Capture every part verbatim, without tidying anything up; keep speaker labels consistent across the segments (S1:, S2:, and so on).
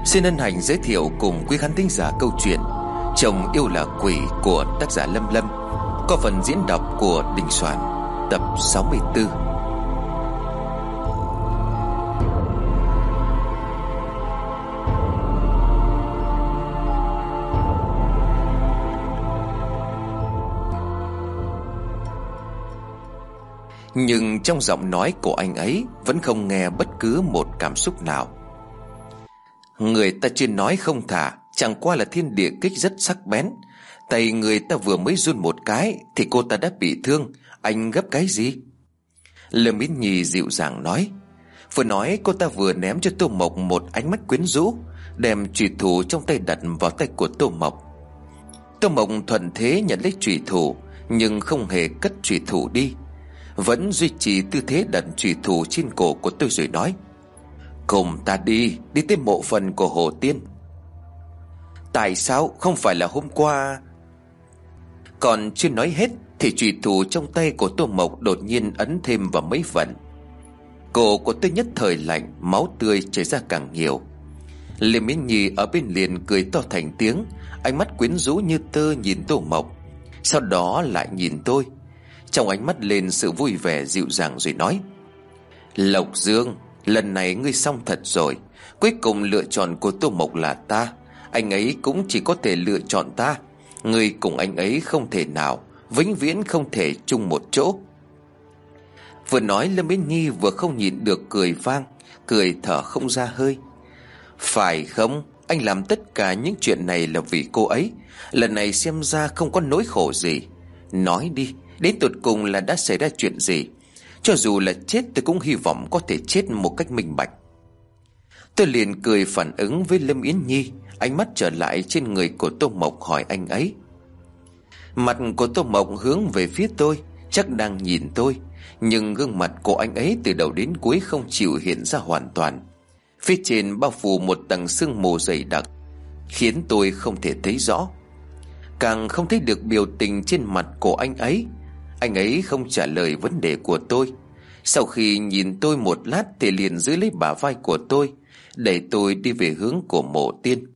S1: Xin hân hạnh giới thiệu cùng quý khán thính giả câu chuyện Chồng yêu là quỷ của tác giả Lâm Lâm, có phần diễn đọc của Đình Soạn, tập sáu mươi tư. Nhưng trong giọng nói của anh ấy vẫn không nghe bất cứ một cảm xúc nào. Người ta chưa nói không thả, chẳng qua là thiên địa kích rất sắc bén. Tay người ta vừa mới run một cái thì cô ta đã bị thương. Anh gấp cái gì? Lâm Yến Nhi dịu dàng nói. Vừa nói cô ta vừa ném cho Tô Mộc một ánh mắt quyến rũ, đem chùy thủ trong tay đặt vào tay của Tô Mộc. Tô Mộc thuận thế nhận lấy chùy thủ, nhưng không hề cất chùy thủ đi, vẫn duy trì tư thế đặt chùy thủ trên cổ của tôi rồi nói: Cùng ta đi, đi tới mộ phần của Hồ Tiên. Tại sao? Không phải là hôm qua? Còn chưa nói hết thì chùy thủ trong tay của Tô Mộc đột nhiên ấn thêm vào mấy phần. Cổ của tôi nhất thời lạnh, máu tươi chảy ra càng nhiều. Liêm Yến Nhi ở bên liền cười to thành tiếng, ánh mắt quyến rũ như tơ nhìn Tô Mộc, sau đó lại nhìn tôi, trong ánh mắt lên sự vui vẻ dịu dàng rồi nói: Lộc Dương, lần này ngươi xong thật rồi. Cuối cùng lựa chọn của Tô Mộc là ta. Anh ấy cũng chỉ có thể lựa chọn ta. Ngươi cùng anh ấy không thể nào, vĩnh viễn không thể chung một chỗ. Vừa nói Lâm Yến Nhi vừa không nhịn được cười vang, cười thở không ra hơi. Phải không? Anh làm tất cả những chuyện này là vì cô ấy. Lần này xem ra không có nỗi khổ gì. Nói đi, đến tột cùng là đã xảy ra chuyện gì? Cho dù là chết tôi cũng hy vọng có thể chết một cách minh bạch. Tôi liền cười phản ứng với Lâm Yến Nhi, ánh mắt trở lại trên người của Tô Mộc hỏi anh ấy. Mặt của Tô Mộc hướng về phía tôi, chắc đang nhìn tôi, nhưng gương mặt của anh ấy từ đầu đến cuối không chịu hiện ra hoàn toàn. Phía trên bao phủ một tầng sương mù dày đặc, khiến tôi không thể thấy rõ, càng không thấy được biểu tình trên mặt của anh ấy. Anh ấy không trả lời vấn đề của tôi. Sau khi nhìn tôi một lát thì liền giữ lấy bả vai của tôi, đẩy tôi đi về hướng của mộ tiên.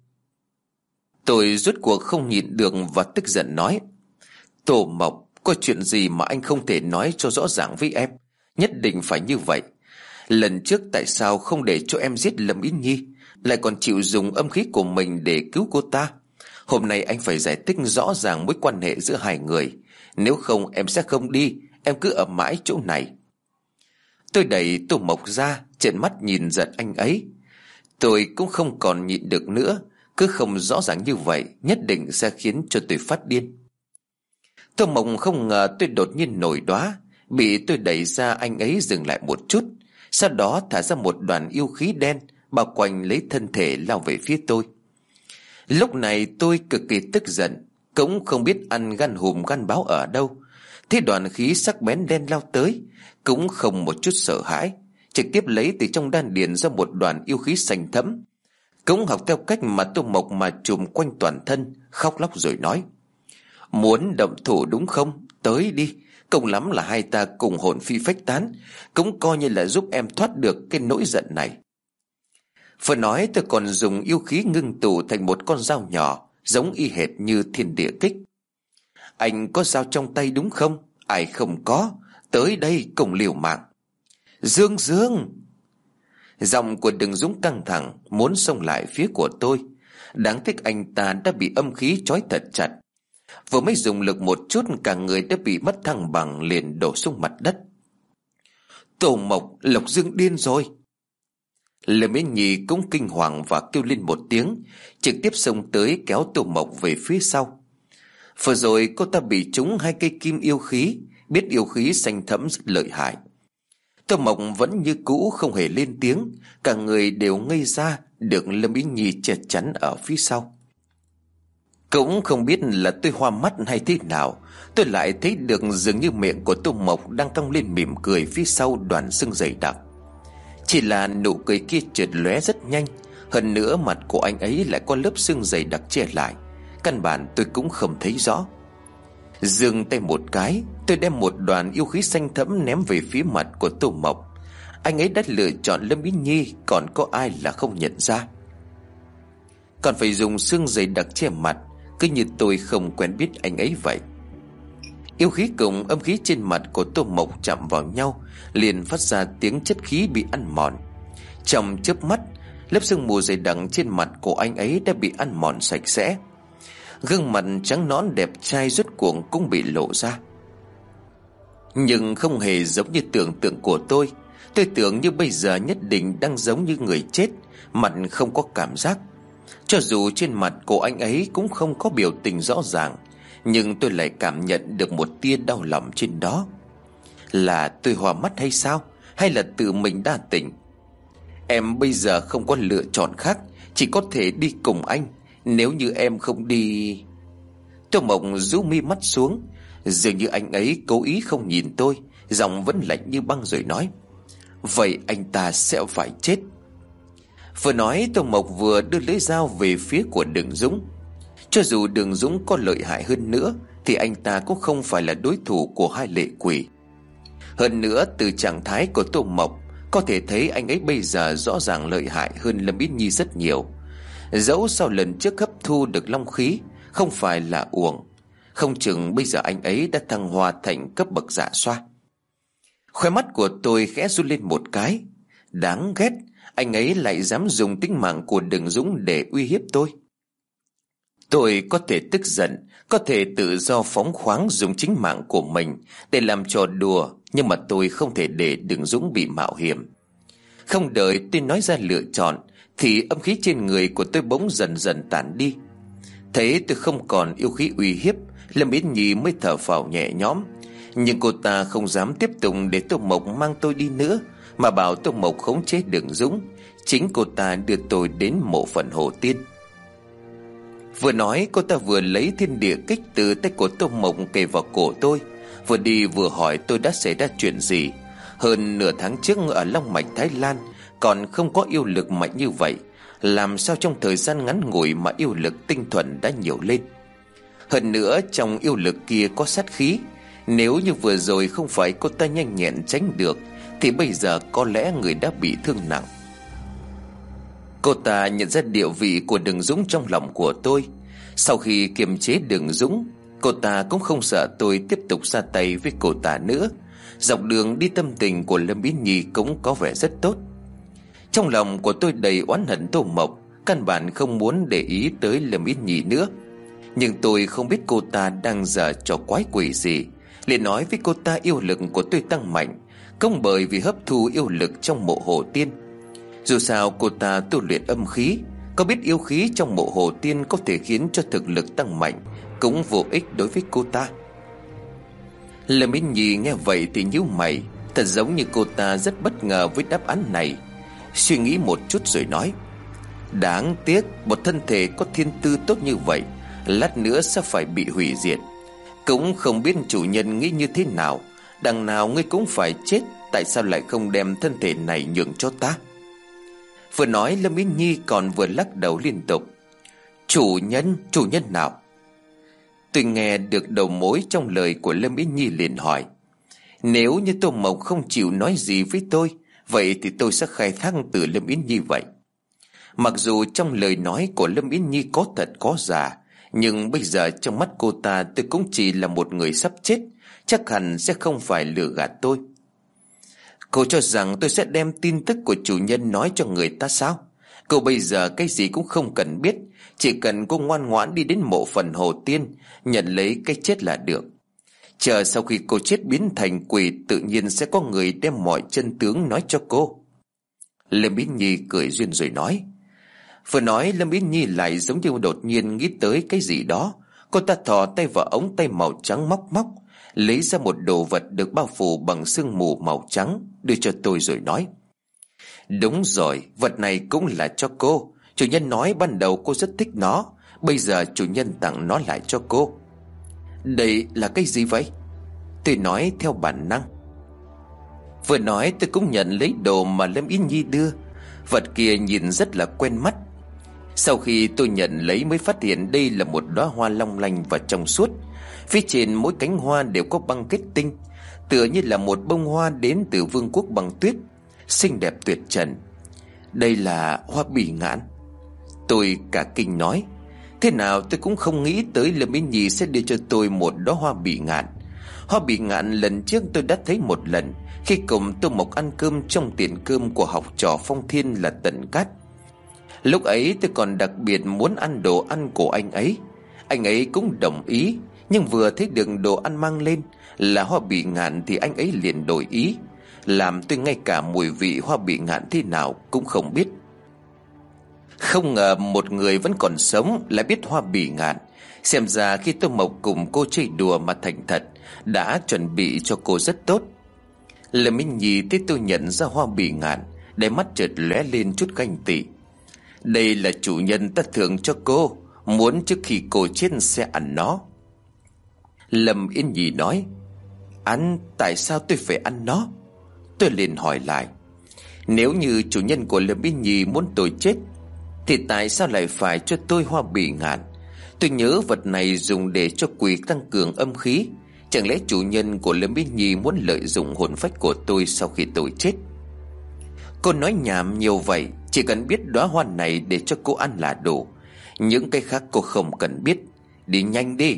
S1: Tôi rốt cuộc không nhịn được và tức giận nói: Tô Mộc, có chuyện gì mà anh không thể nói cho rõ ràng với em? Nhất định phải như vậy. Lần trước tại sao không để cho em giết Lâm Yến Nhi, lại còn chịu dùng âm khí của mình để cứu cô ta? Hôm nay anh phải giải thích rõ ràng mối quan hệ giữa hai người, nếu không em sẽ không đi. Em cứ ở mãi chỗ này. Tôi đẩy Tô Mộc ra, trợn mắt nhìn giận anh ấy. Tôi cũng không còn nhịn được nữa. Cứ không rõ ràng như vậy nhất định sẽ khiến cho tôi phát điên. Tô Mộc không ngờ tôi đột nhiên nổi đoá. Bị tôi đẩy ra, anh ấy dừng lại một chút, sau đó thả ra một đoàn yêu khí đen bao quanh lấy thân thể lao về phía tôi. Lúc này tôi cực kỳ tức giận, cũng không biết ăn gan hùm gan báo ở đâu. Thế đoàn khí sắc bén đen lao tới, cũng không một chút sợ hãi, trực tiếp lấy từ trong đan điền ra một đoàn yêu khí xanh thẫm, cũng học theo cách mà Tô Mộc mà trùm quanh toàn thân, khóc lóc rồi nói: Muốn động thủ đúng không? Tới đi, cùng lắm là hai ta cùng hồn phi phách tán, cũng coi như là giúp em thoát được cái nỗi giận này. Vừa nói tôi còn dùng yêu khí ngưng tụ thành một con dao nhỏ, giống y hệt như thiên địa kích. Anh có dao trong tay đúng không? Ai không có? Tới đây cùng liều mạng. Dương Dương! Giọng của Đừng Dũng căng thẳng, muốn xông lại phía của tôi. Đáng tiếc anh ta đã bị âm khí trói thật chặt. Vừa mới dùng lực một chút, cả người đã bị mất thăng bằng, liền đổ xuống mặt đất. Tô Mộc, Lộc Dương điên rồi! Lâm Yến Nhi cũng kinh hoàng và kêu lên một tiếng, trực tiếp xông tới kéo Tô Mộc về phía sau. Vừa rồi cô ta bị trúng hai cây kim yêu khí, biết yêu khí xanh thẫm rất lợi hại. Tô Mộc vẫn như cũ không hề lên tiếng, cả người đều ngây ra, được Lâm Yến Nhi che chắn ở phía sau. Cũng không biết là tôi hoa mắt hay thế nào, tôi lại thấy được dường như miệng của Tô Mộc đang cong lên mỉm cười phía sau đoàn xương dày đặc. Chỉ là nụ cười kia chợt lóe rất nhanh, hơn nữa mặt của anh ấy lại có lớp xương dày đặc che lại, căn bản tôi cũng không thấy rõ. Giương tay một cái, tôi đem một đoàn yêu khí xanh thẫm ném về phía mặt của Tô Mộc. Anh ấy đã lựa chọn Lâm Yến Nhi, còn có ai là không nhận ra? còn phải dùng xương dày đặc che mặt, cứ như tôi không quen biết anh ấy vậy. Yêu khí cùng âm khí trên mặt của Tô Mộc chạm vào nhau, liền phát ra tiếng chất khí bị ăn mòn. Trong chớp mắt, lớp sương mù dày đặc trên mặt của anh ấy đã bị ăn mòn sạch sẽ. Gương mặt trắng nõn đẹp trai rốt cuộc cũng bị lộ ra. Nhưng không hề giống như tưởng tượng của tôi. Tôi tưởng như bây giờ nhất định đang giống như người chết, mặt không có cảm giác. Cho dù trên mặt của anh ấy cũng không có biểu tình rõ ràng, nhưng tôi lại cảm nhận được một tia đau lòng trên đó. Là tôi hoa mắt hay sao? Hay là tự mình đa tình? Em bây giờ không có lựa chọn khác, chỉ có thể đi cùng anh. Nếu như em không đi... Tô Mộc rũ mi mắt xuống, dường như anh ấy cố ý không nhìn tôi, giọng vẫn lạnh như băng rồi nói: vậy anh ta sẽ phải chết. Vừa nói, Tô Mộc vừa đưa lưỡi dao về phía của Đường Dũng. Cho dù Đường Dũng có lợi hại hơn nữa thì anh ta cũng không phải là đối thủ của hai lệ quỷ. Hơn nữa, từ trạng thái của Tô Mộc có thể thấy anh ấy bây giờ rõ ràng lợi hại hơn Lâm Yến Nhi rất nhiều. Dẫu sau lần trước hấp thu được long khí không phải là uổng, không chừng bây giờ anh ấy đã thăng hoa thành cấp bậc dạ xoa. Khóe mắt của tôi khẽ run lên một cái. Đáng ghét, anh ấy lại dám dùng tính mạng của Đường Dũng để uy hiếp tôi. Tôi có thể tức giận, có thể tự do phóng khoáng dùng chính mạng của mình để làm trò đùa, nhưng mà tôi không thể để Đường Dũng bị mạo hiểm. Không đợi tôi nói ra lựa chọn thì âm khí trên người của tôi bỗng dần dần tản đi. Thấy tôi không còn yêu khí uy hiếp, Lâm Yến Nhi mới thở phào nhẹ nhõm. Nhưng cô ta không dám tiếp tục để Tô Mộc mang tôi đi nữa, mà bảo Tô Mộc khống chế Đường Dũng. Chính cô ta đưa tôi đến mộ phần Hồ Tiên. Vừa nói, cô ta vừa lấy thiên địa kích từ tay của Tô Mộc kề vào cổ tôi, vừa đi vừa hỏi tôi đã xảy ra chuyện gì. Hơn nửa tháng trước ở Long Mạch Thái Lan còn không có yêu lực mạnh như vậy, làm sao trong thời gian ngắn ngủi mà yêu lực tinh thuần đã nhiều lên. Hơn nữa, trong yêu lực kia có sát khí. Nếu như vừa rồi không phải cô ta nhanh nhẹn tránh được thì bây giờ có lẽ người đã bị thương nặng. Cô ta nhận ra địa vị của Đường Dũng trong lòng của tôi. Sau khi kiềm chế Đường Dũng, cô ta cũng không sợ tôi tiếp tục ra tay với cô ta nữa. Dọc đường đi, tâm tình của Lâm Yến Nhi cũng có vẻ rất tốt. Trong lòng của tôi đầy oán hận Tô Mộc, căn bản không muốn để ý tới Lâm Yến Nhi nữa. Nhưng tôi không biết cô ta đang giở trò quái quỷ gì, liền nói với cô ta yêu lực của tôi tăng mạnh, không bởi vì hấp thu yêu lực trong mộ Hồ Tiên. Dù sao cô ta tu luyện âm khí, có biết yêu khí trong mộ Hồ Tiên có thể khiến cho thực lực tăng mạnh, cũng vô ích đối với cô ta. Lâm Yến Nhi nghe vậy thì nhíu mày, thật giống như cô ta rất bất ngờ với đáp án này. Suy nghĩ một chút rồi nói: đáng tiếc, một thân thể có thiên tư tốt như vậy lát nữa sẽ phải bị hủy diệt. Cũng không biết chủ nhân nghĩ như thế nào, đằng nào ngươi cũng phải chết, tại sao lại không đem thân thể này nhường cho ta? Vừa nói, Lâm Yến Nhi còn vừa lắc đầu liên tục. Chủ nhân, chủ nhân nào? Tôi nghe được đầu mối trong lời của Lâm Yến Nhi, liền hỏi: nếu như Tô Mộc không chịu nói gì với tôi, vậy thì tôi sẽ khai thác từ Lâm Yến Nhi vậy. Mặc dù trong lời nói của Lâm Yến Nhi có thật có giả, nhưng bây giờ trong mắt cô ta tôi cũng chỉ là một người sắp chết, chắc hẳn sẽ không phải lừa gạt tôi. Cô cho rằng tôi sẽ đem tin tức của chủ nhân nói cho người ta sao? Cô bây giờ cái gì cũng không cần biết, chỉ cần cô ngoan ngoãn đi đến mộ phần Hồ Tiên, nhận lấy cái chết là được. Chờ sau khi cô chết biến thành quỷ, tự nhiên sẽ có người đem mọi chân tướng nói cho cô. Lâm Yến Nhi cười duyên rồi nói. Vừa nói, Lâm Yến Nhi lại giống như đột nhiên nghĩ tới cái gì đó. Cô ta thò tay vào ống tay màu trắng móc móc, lấy ra một đồ vật được bao phủ bằng sương mù màu trắng, đưa cho tôi rồi nói: đúng rồi, vật này cũng là cho cô. Chủ nhân nói ban đầu cô rất thích nó, bây giờ chủ nhân tặng nó lại cho cô. Đây là cái gì vậy? Tôi nói theo bản năng. Vừa nói, tôi cũng nhận lấy đồ mà Lâm Yến Nhi đưa. Vật kia nhìn rất là quen mắt. Sau khi tôi nhận lấy mới phát hiện đây là một đóa hoa long lanh và trong suốt. Phía trên mỗi cánh hoa đều có băng kết tinh, tựa như là một bông hoa đến từ vương quốc băng tuyết, xinh đẹp tuyệt trần. Đây là hoa bỉ ngạn. Tôi cả kinh nói: Thế nào tôi cũng không nghĩ tới Lâm Ý Nhi sẽ đưa cho tôi một đóa hoa bị ngạn. Hoa bị ngạn lần trước tôi đã thấy một lần, khi cùng Tô Mộc ăn cơm trong tiền cơm của học trò Phong Thiên là Tần Cát. Lúc ấy tôi còn đặc biệt muốn ăn đồ ăn của anh ấy. Anh ấy cũng đồng ý, nhưng vừa thấy được đồ ăn mang lên là hoa bị ngạn thì anh ấy liền đổi ý, làm tôi ngay cả mùi vị hoa bị ngạn thế nào cũng không biết. Không ngờ một người vẫn còn sống lại biết hoa bị ngạn. Xem ra khi Tô Mộc cùng cô chơi đùa mà thành thật, đã chuẩn bị cho cô rất tốt. Lâm Minh Nhi thấy tôi nhận ra hoa bị ngạn, đáy mắt chợt lóe lên chút ganh tị. Đây là chủ nhân ta thưởng cho cô, muốn trước khi cô chết sẽ ăn nó. Lâm Yên Nhi nói: Ăn? Tại sao tôi phải ăn nó? Tôi liền hỏi lại: Nếu như chủ nhân của Lâm Yên Nhi muốn tôi chết, thì tại sao lại phải cho tôi hoa bị ngạn? Tôi nhớ vật này dùng để cho quỷ tăng cường âm khí. Chẳng lẽ chủ nhân của Lâm Yên Nhi muốn lợi dụng hồn phách của tôi sau khi tôi chết? Cô nói nhảm nhiều vậy, chỉ cần biết đóa hoa này để cho cô ăn là đủ. Những cái khác cô không cần biết. Đi nhanh đi.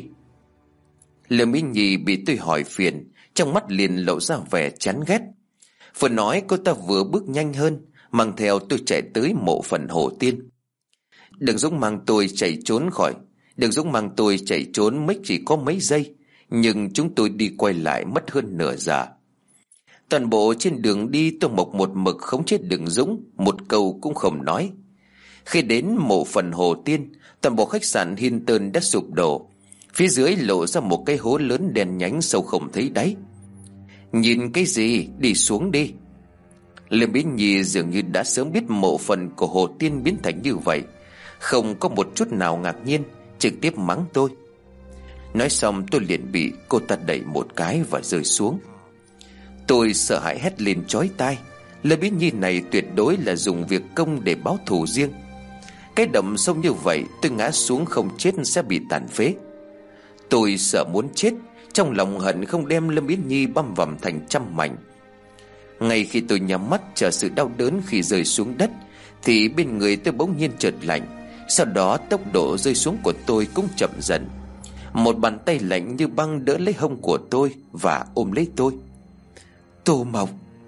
S1: Lâm Yên Nhi bị tôi hỏi phiền, trong mắt liền lộ ra vẻ chán ghét. Vừa nói cô ta vừa bước nhanh hơn, mang theo tôi chạy tới mộ phần Hồ Tiên. Đừng Dũng mang tôi chạy trốn khỏi Đừng Dũng mang tôi chạy trốn mới chỉ có mấy giây, nhưng chúng tôi đi quay lại mất hơn nửa giờ. Toàn bộ trên đường đi Tô Mộc một mực khống chế Đừng Dũng, một câu cũng không nói. Khi đến mộ phần Hồ Tiên, toàn bộ khách sạn Hilton đã sụp đổ. Phía dưới lộ ra một cái hố lớn đen nhánh sâu không thấy đáy. Nhìn cái gì, đi xuống đi. Lâm Bí Nhi dường như đã sớm biết mộ phần của Hồ Tiên biến thành như vậy, không có một chút nào ngạc nhiên, trực tiếp mắng tôi. Nói xong tôi liền bị cô ta đẩy một cái và rơi xuống. Tôi sợ hãi hét lên chói tai. Lâm Bí Nhi này tuyệt đối là dùng việc công để báo thù riêng. Cái đầm sâu như vậy, tôi ngã xuống không chết sẽ bị tàn phế. Tôi sợ muốn chết, trong lòng hận không đem Lâm Bí Nhi băm vằm thành trăm mảnh. Ngay khi tôi nhắm mắt chờ sự đau đớn khi rơi xuống đất, thì bên người tôi bỗng nhiên chợt lạnh. Sau đó tốc độ rơi xuống của tôi cũng chậm dần. Một bàn tay lạnh như băng đỡ lấy hông của tôi và ôm lấy tôi. Tô Mộc.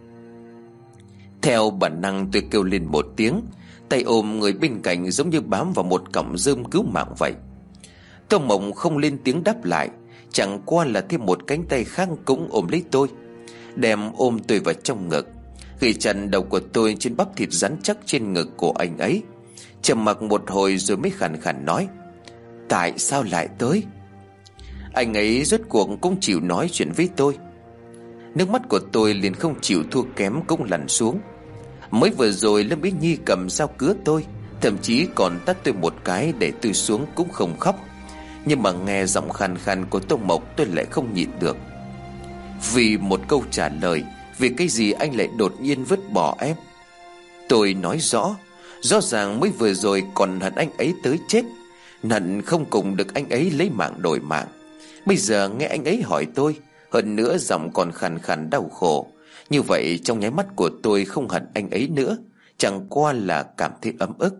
S1: Theo bản năng tôi kêu lên một tiếng, tay ôm người bên cạnh giống như bám vào một cọng rơm cứu mạng vậy. Tô Mộc không lên tiếng đáp lại, chẳng qua là thêm một cánh tay khác cũng ôm lấy tôi, đem ôm tôi vào trong ngực, ghi chặt đầu của tôi trên bắp thịt rắn chắc trên ngực của anh ấy. Trầm mặc một hồi rồi mới khàn khàn nói: Tại sao lại tới? Anh ấy rốt cuộc cũng chịu nói chuyện với tôi. Nước mắt của tôi liền không chịu thua kém cũng lăn xuống. Mới vừa rồi Lâm Bí Nhi cầm dao cứa tôi, thậm chí còn tát tôi một cái để tôi xuống cũng không khóc. Nhưng mà nghe giọng khàn khàn của Tô Mộc, tôi lại không nhịn được. Vì một câu trả lời, vì cái gì anh lại đột nhiên vứt bỏ em? Tôi nói rõ, rõ ràng mới vừa rồi còn hận anh ấy tới chết, hận không cùng được anh ấy lấy mạng đổi mạng. Bây giờ nghe anh ấy hỏi tôi, hơn nữa giọng còn khàn khàn đau khổ. Như vậy trong nháy mắt của tôi không hận anh ấy nữa, chẳng qua là cảm thấy ấm ức.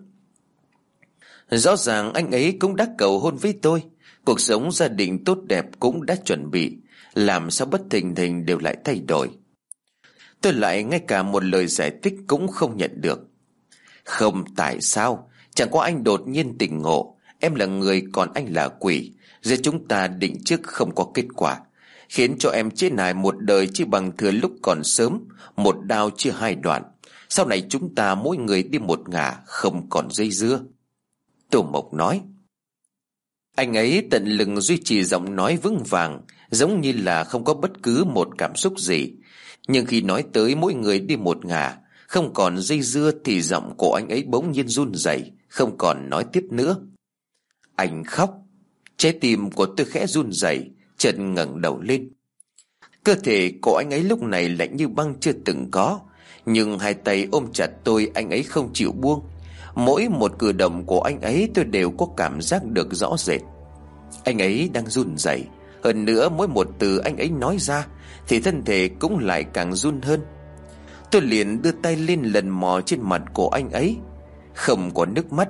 S1: Rõ ràng anh ấy cũng đã cầu hôn với tôi, cuộc sống gia đình tốt đẹp cũng đã chuẩn bị, làm sao bất thình lình đều lại thay đổi? Tôi lại ngay cả một lời giải thích cũng không nhận được. Không tại sao, chẳng có anh đột nhiên tỉnh ngộ, em là người còn anh là quỷ, giữa chúng ta định trước không có kết quả, khiến cho em chế nải một đời chỉ bằng thừa lúc còn sớm, một đao chia hai đoạn. Sau này chúng ta mỗi người đi một ngả, không còn dây dưa. Tô Mộc nói. Anh ấy tận lực duy trì giọng nói vững vàng, giống như là không có bất cứ một cảm xúc gì. Nhưng khi nói tới mỗi người đi một ngả, không còn dây dưa, thì giọng của anh ấy bỗng nhiên run rẩy, không còn nói tiếp nữa. Anh khóc. Trái tim của tôi khẽ run rẩy, chợt ngẩng đầu lên. Cơ thể của anh ấy lúc này lạnh như băng chưa từng có, nhưng hai tay ôm chặt tôi, anh ấy không chịu buông. Mỗi một cử động của anh ấy tôi đều có cảm giác được rõ rệt. Anh ấy đang run rẩy, hơn nữa mỗi một từ anh ấy nói ra thì thân thể cũng lại càng run hơn. Tôi liền đưa tay lên lần mò trên mặt của anh ấy. Không có nước mắt,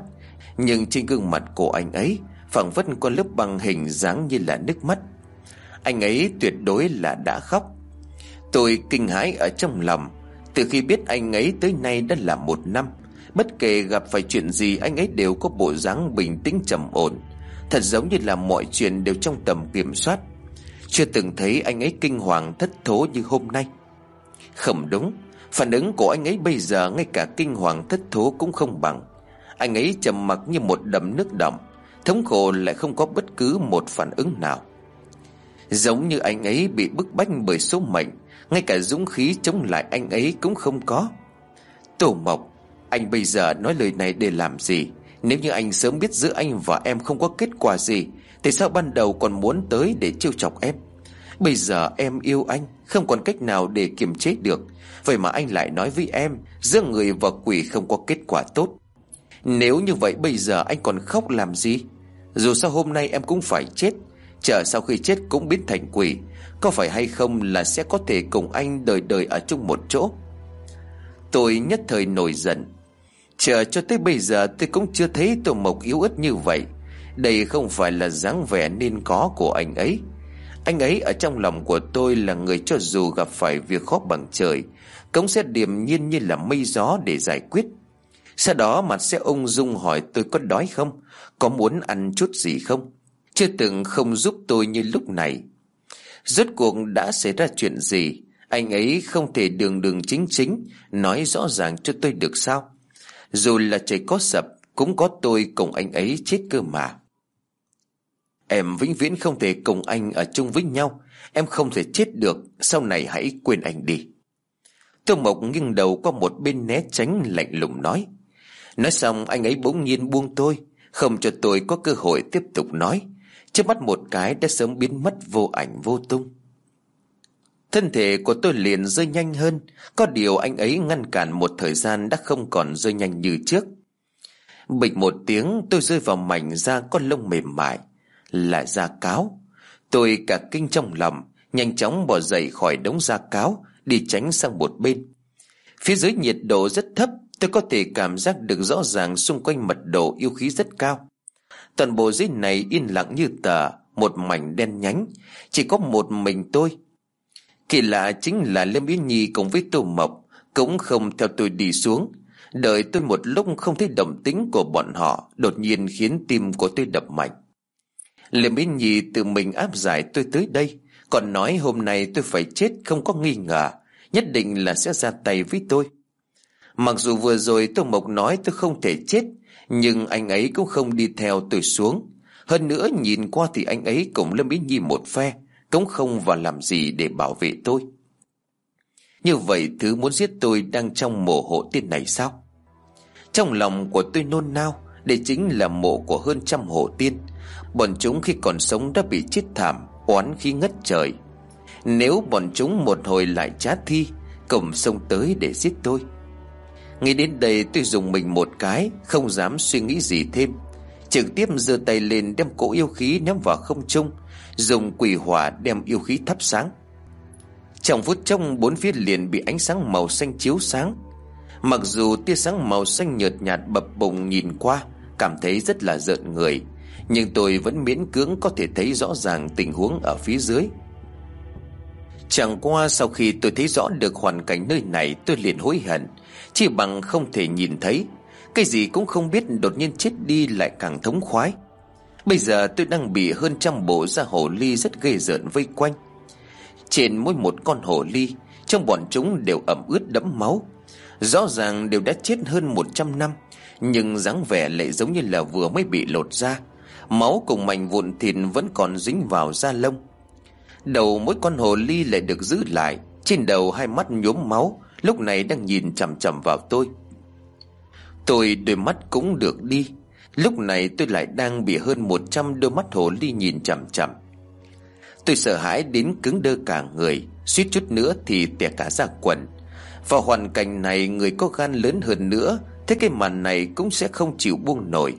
S1: Nhưng trên gương mặt của anh ấy phảng phất có lớp băng hình dáng như là nước mắt. Anh ấy tuyệt đối là đã khóc. Tôi kinh hãi ở trong lòng. Từ khi biết anh ấy tới nay đã là một năm, bất kể gặp phải chuyện gì anh ấy đều có bộ dáng bình tĩnh trầm ổn, thật giống như là mọi chuyện đều trong tầm kiểm soát. Chưa từng thấy anh ấy kinh hoàng thất thố như hôm nay. Không đúng, phản ứng của anh ấy bây giờ ngay cả kinh hoàng thất thố cũng không bằng. Anh ấy trầm mặc như một đầm nước đọng, thống khổ lại không có bất cứ một phản ứng nào. Giống như anh ấy bị bức bách bởi số mệnh, ngay cả dũng khí chống lại anh ấy cũng không có. Tô Mộc, anh bây giờ nói lời này để làm gì? Nếu như anh sớm biết giữa anh và em không có kết quả gì, thì sao ban đầu còn muốn tới để trêu chọc em? Bây giờ em yêu anh, không còn cách nào để kiềm chế được, vậy mà anh lại nói với em giữa người và quỷ không có kết quả tốt. Nếu như vậy bây giờ anh còn khóc làm gì? Dù sao hôm nay em cũng phải chết, chờ sau khi chết cũng biến thành quỷ, có phải hay không là sẽ có thể cùng anh đời đời ở chung một chỗ. Tôi nhất thời nổi giận. Chờ cho tới bây giờ tôi cũng chưa thấy Tô Mộc yếu ớt như vậy. Đây không phải là dáng vẻ nên có của anh ấy. Anh ấy ở trong lòng của tôi là người cho dù gặp phải việc khó bằng trời cũng sẽ điềm nhiên như là mây gió để giải quyết. Sau đó mặt sẽ ung dung hỏi tôi có đói không, có muốn ăn chút gì không. Chưa từng không giúp tôi như lúc này. Rốt cuộc đã xảy ra chuyện gì? Anh ấy không thể đường đường chính chính nói rõ ràng cho tôi được sao? Dù là trời có sập cũng có tôi cùng anh ấy chết cơ mà. Em vĩnh viễn không thể cùng anh ở chung với nhau. Em không thể chết được. Sau này hãy quên anh đi. Tô Mộc nghiêng đầu qua một bên né tránh, lạnh lùng nói. Nói xong anh ấy bỗng nhiên buông tôi, không cho tôi có cơ hội tiếp tục nói. Chớp mắt một cái đã sớm biến mất vô ảnh vô tung. Thân thể của tôi liền rơi nhanh hơn. Có điều anh ấy ngăn cản một thời gian đã không còn rơi nhanh như trước. Bịch một tiếng, tôi rơi vào mảnh da có lông mềm mại, là da cáo. Tôi cả kinh trong lòng, nhanh chóng bò dậy khỏi đống da cáo, đi tránh sang một bên. Phía dưới nhiệt độ rất thấp, tôi có thể cảm giác được rõ ràng xung quanh mật độ yêu khí rất cao. Toàn bộ dưới này yên lặng như tờ, một mảnh đen nhánh, chỉ có một mình tôi. Kỳ lạ chính là Lâm Yến Nhi cùng với Tô Mộc cũng không theo tôi đi xuống. Đợi tôi một lúc không thấy động tĩnh của bọn họ, đột nhiên khiến tim của tôi đập mạnh. Lâm Yến Nhi tự mình áp giải tôi tới đây, còn nói hôm nay tôi phải chết không có nghi ngờ, nhất định là sẽ ra tay với tôi. Mặc dù vừa rồi Tô Mộc nói tôi không thể chết, nhưng anh ấy cũng không đi theo tôi xuống. Hơn nữa nhìn qua thì anh ấy cùng Lâm Yến Nhi một phe, cũng không vào làm gì để bảo vệ tôi. Như vậy thứ muốn giết tôi đang trong mộ hộ tiên này sao? Trong lòng của tôi nôn nao. Đây chính là mộ của hơn trăm hộ tiên. Bọn chúng khi còn sống đã bị chết thảm, oán khí ngất trời. Nếu bọn chúng một hồi lại trá thi, cùng xông tới để giết tôi. Nghĩ đến đây tôi dùng mình một cái, không dám suy nghĩ gì thêm, trực tiếp giơ tay lên đem cỗ yêu khí ném vào không trung, dùng quỷ hỏa đem yêu khí thắp sáng. Trong phút chốc bốn phía liền bị ánh sáng màu xanh chiếu sáng. Mặc dù tia sáng màu xanh nhợt nhạt bập bùng nhìn qua cảm thấy rất là rợn người, nhưng tôi vẫn miễn cưỡng có thể thấy rõ ràng tình huống ở phía dưới. Chẳng qua sau khi tôi thấy rõ được hoàn cảnh nơi này, tôi liền hối hận, chỉ bằng không thể nhìn thấy cái gì cũng không biết, đột nhiên chết đi lại càng thống khoái. Bây giờ tôi đang bị hơn trăm bộ da hồ ly rất ghê rợn vây quanh. Trên mỗi một con hồ ly, trong bọn chúng đều ẩm ướt đẫm máu, rõ ràng đều đã chết hơn một trăm năm, nhưng dáng vẻ lại giống như là vừa mới bị lột da. Máu cùng mảnh vụn thịt vẫn còn dính vào da lông. Đầu mỗi con hồ ly lại được giữ lại, trên đầu hai mắt nhuốm máu, lúc này đang nhìn chằm chằm vào tôi. Tôi đôi mắt cũng được đi, lúc này tôi lại đang bị hơn một trăm đôi mắt hồ ly nhìn chằm chằm. Tôi sợ hãi đến cứng đơ cả người, suýt chút nữa thì tè cả ra quần. Vào hoàn cảnh này, người có gan lớn hơn nữa thế cái màn này cũng sẽ không chịu buông nổi.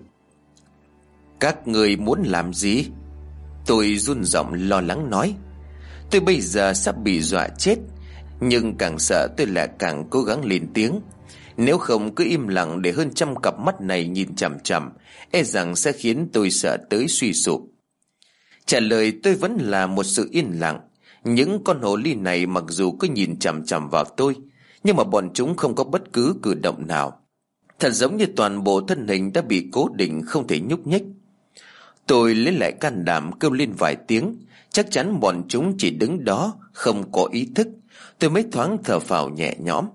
S1: Các người muốn làm gì? Tôi run giọng lo lắng nói. Tôi bây giờ sắp bị dọa chết, nhưng càng sợ tôi lại càng cố gắng lên tiếng. Nếu không cứ im lặng để hơn trăm cặp mắt này nhìn chằm chằm, e rằng sẽ khiến tôi sợ tới suy sụp. Trả lời tôi vẫn là một sự yên lặng. Những con hồ ly này mặc dù cứ nhìn chằm chằm vào tôi, nhưng mà bọn chúng không có bất cứ cử động nào. Thật giống như toàn bộ thân hình đã bị cố định, không thể nhúc nhích. Tôi lấy lại can đảm kêu lên vài tiếng. Chắc chắn bọn chúng chỉ đứng đó không có ý thức. Tôi mới thoáng thở phào nhẹ nhõm.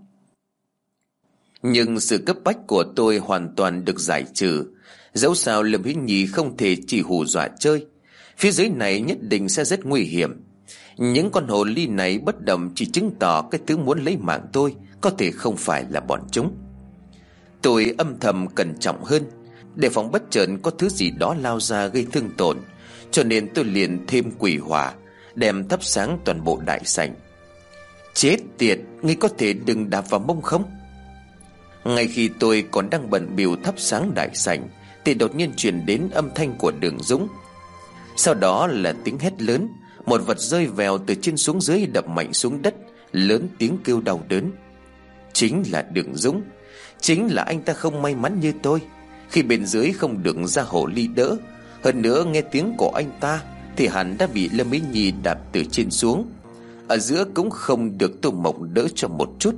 S1: Nhưng sự cấp bách của tôi hoàn toàn được giải trừ. Dẫu sao Lâm Hữu Nhi không thể chỉ hù dọa chơi. Phía dưới này nhất định sẽ rất nguy hiểm. Những con hồ ly này bất động chỉ chứng tỏ cái thứ muốn lấy mạng tôi có thể không phải là bọn chúng. Tôi âm thầm cẩn trọng hơn, để phòng bất chợt có thứ gì đó lao ra gây thương tổn, cho nên tôi liền thêm quỷ hỏa, đem thắp sáng toàn bộ đại sảnh. Chết tiệt, ngươi có thể đừng đạp vào mông không? Ngay khi tôi còn đang bận bịu thắp sáng đại sảnh thì đột nhiên truyền đến âm thanh của Đường Dũng. Sau đó là tiếng hét lớn. Một vật rơi vèo từ trên xuống dưới, đập mạnh xuống đất, lớn tiếng kêu đau đớn. Chính là Đường Dũng. Chính là anh ta không may mắn như tôi, khi bên dưới không được ra hồ ly đỡ. Hơn nữa nghe tiếng của anh ta thì hắn đã bị Lâm Mỹ Nhi đạp từ trên xuống. Ở giữa cũng không được Tô Mộng đỡ cho một chút.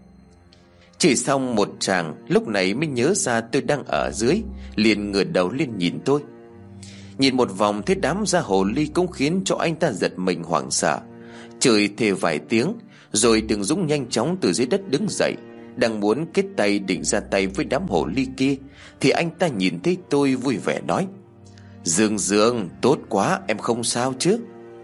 S1: Chỉ xong một tràng, lúc này mới nhớ ra tôi đang ở dưới, liền ngửa đầu lên nhìn tôi. Nhìn một vòng thấy đám da hồ ly cũng khiến cho anh ta giật mình hoảng sợ, chửi thề vài tiếng. Rồi Đường Dũng nhanh chóng từ dưới đất đứng dậy, đang muốn kết tay định ra tay với đám hồ ly kia, thì anh ta nhìn thấy tôi vui vẻ nói: Dương Dương, tốt quá, em không sao chứ?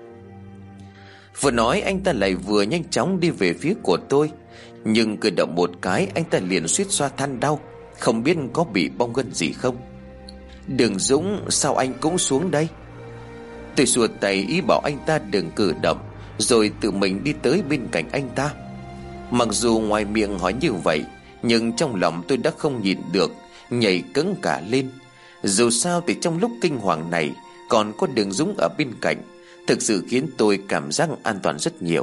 S1: Vừa nói anh ta lại vừa nhanh chóng đi về phía của tôi. Nhưng cử động một cái, anh ta liền suýt xoa than đau, không biết có bị bong gân gì không. Đường Dũng, sao anh cũng xuống đây? Tôi xua tay ý bảo anh ta đừng cử động, rồi tự mình đi tới bên cạnh anh ta. Mặc dù ngoài miệng hỏi như vậy, nhưng trong lòng tôi đã không nhịn được, nhảy cẫng cả lên. Dù sao thì trong lúc kinh hoàng này còn có Đường Dũng ở bên cạnh, thực sự khiến tôi cảm giác an toàn rất nhiều.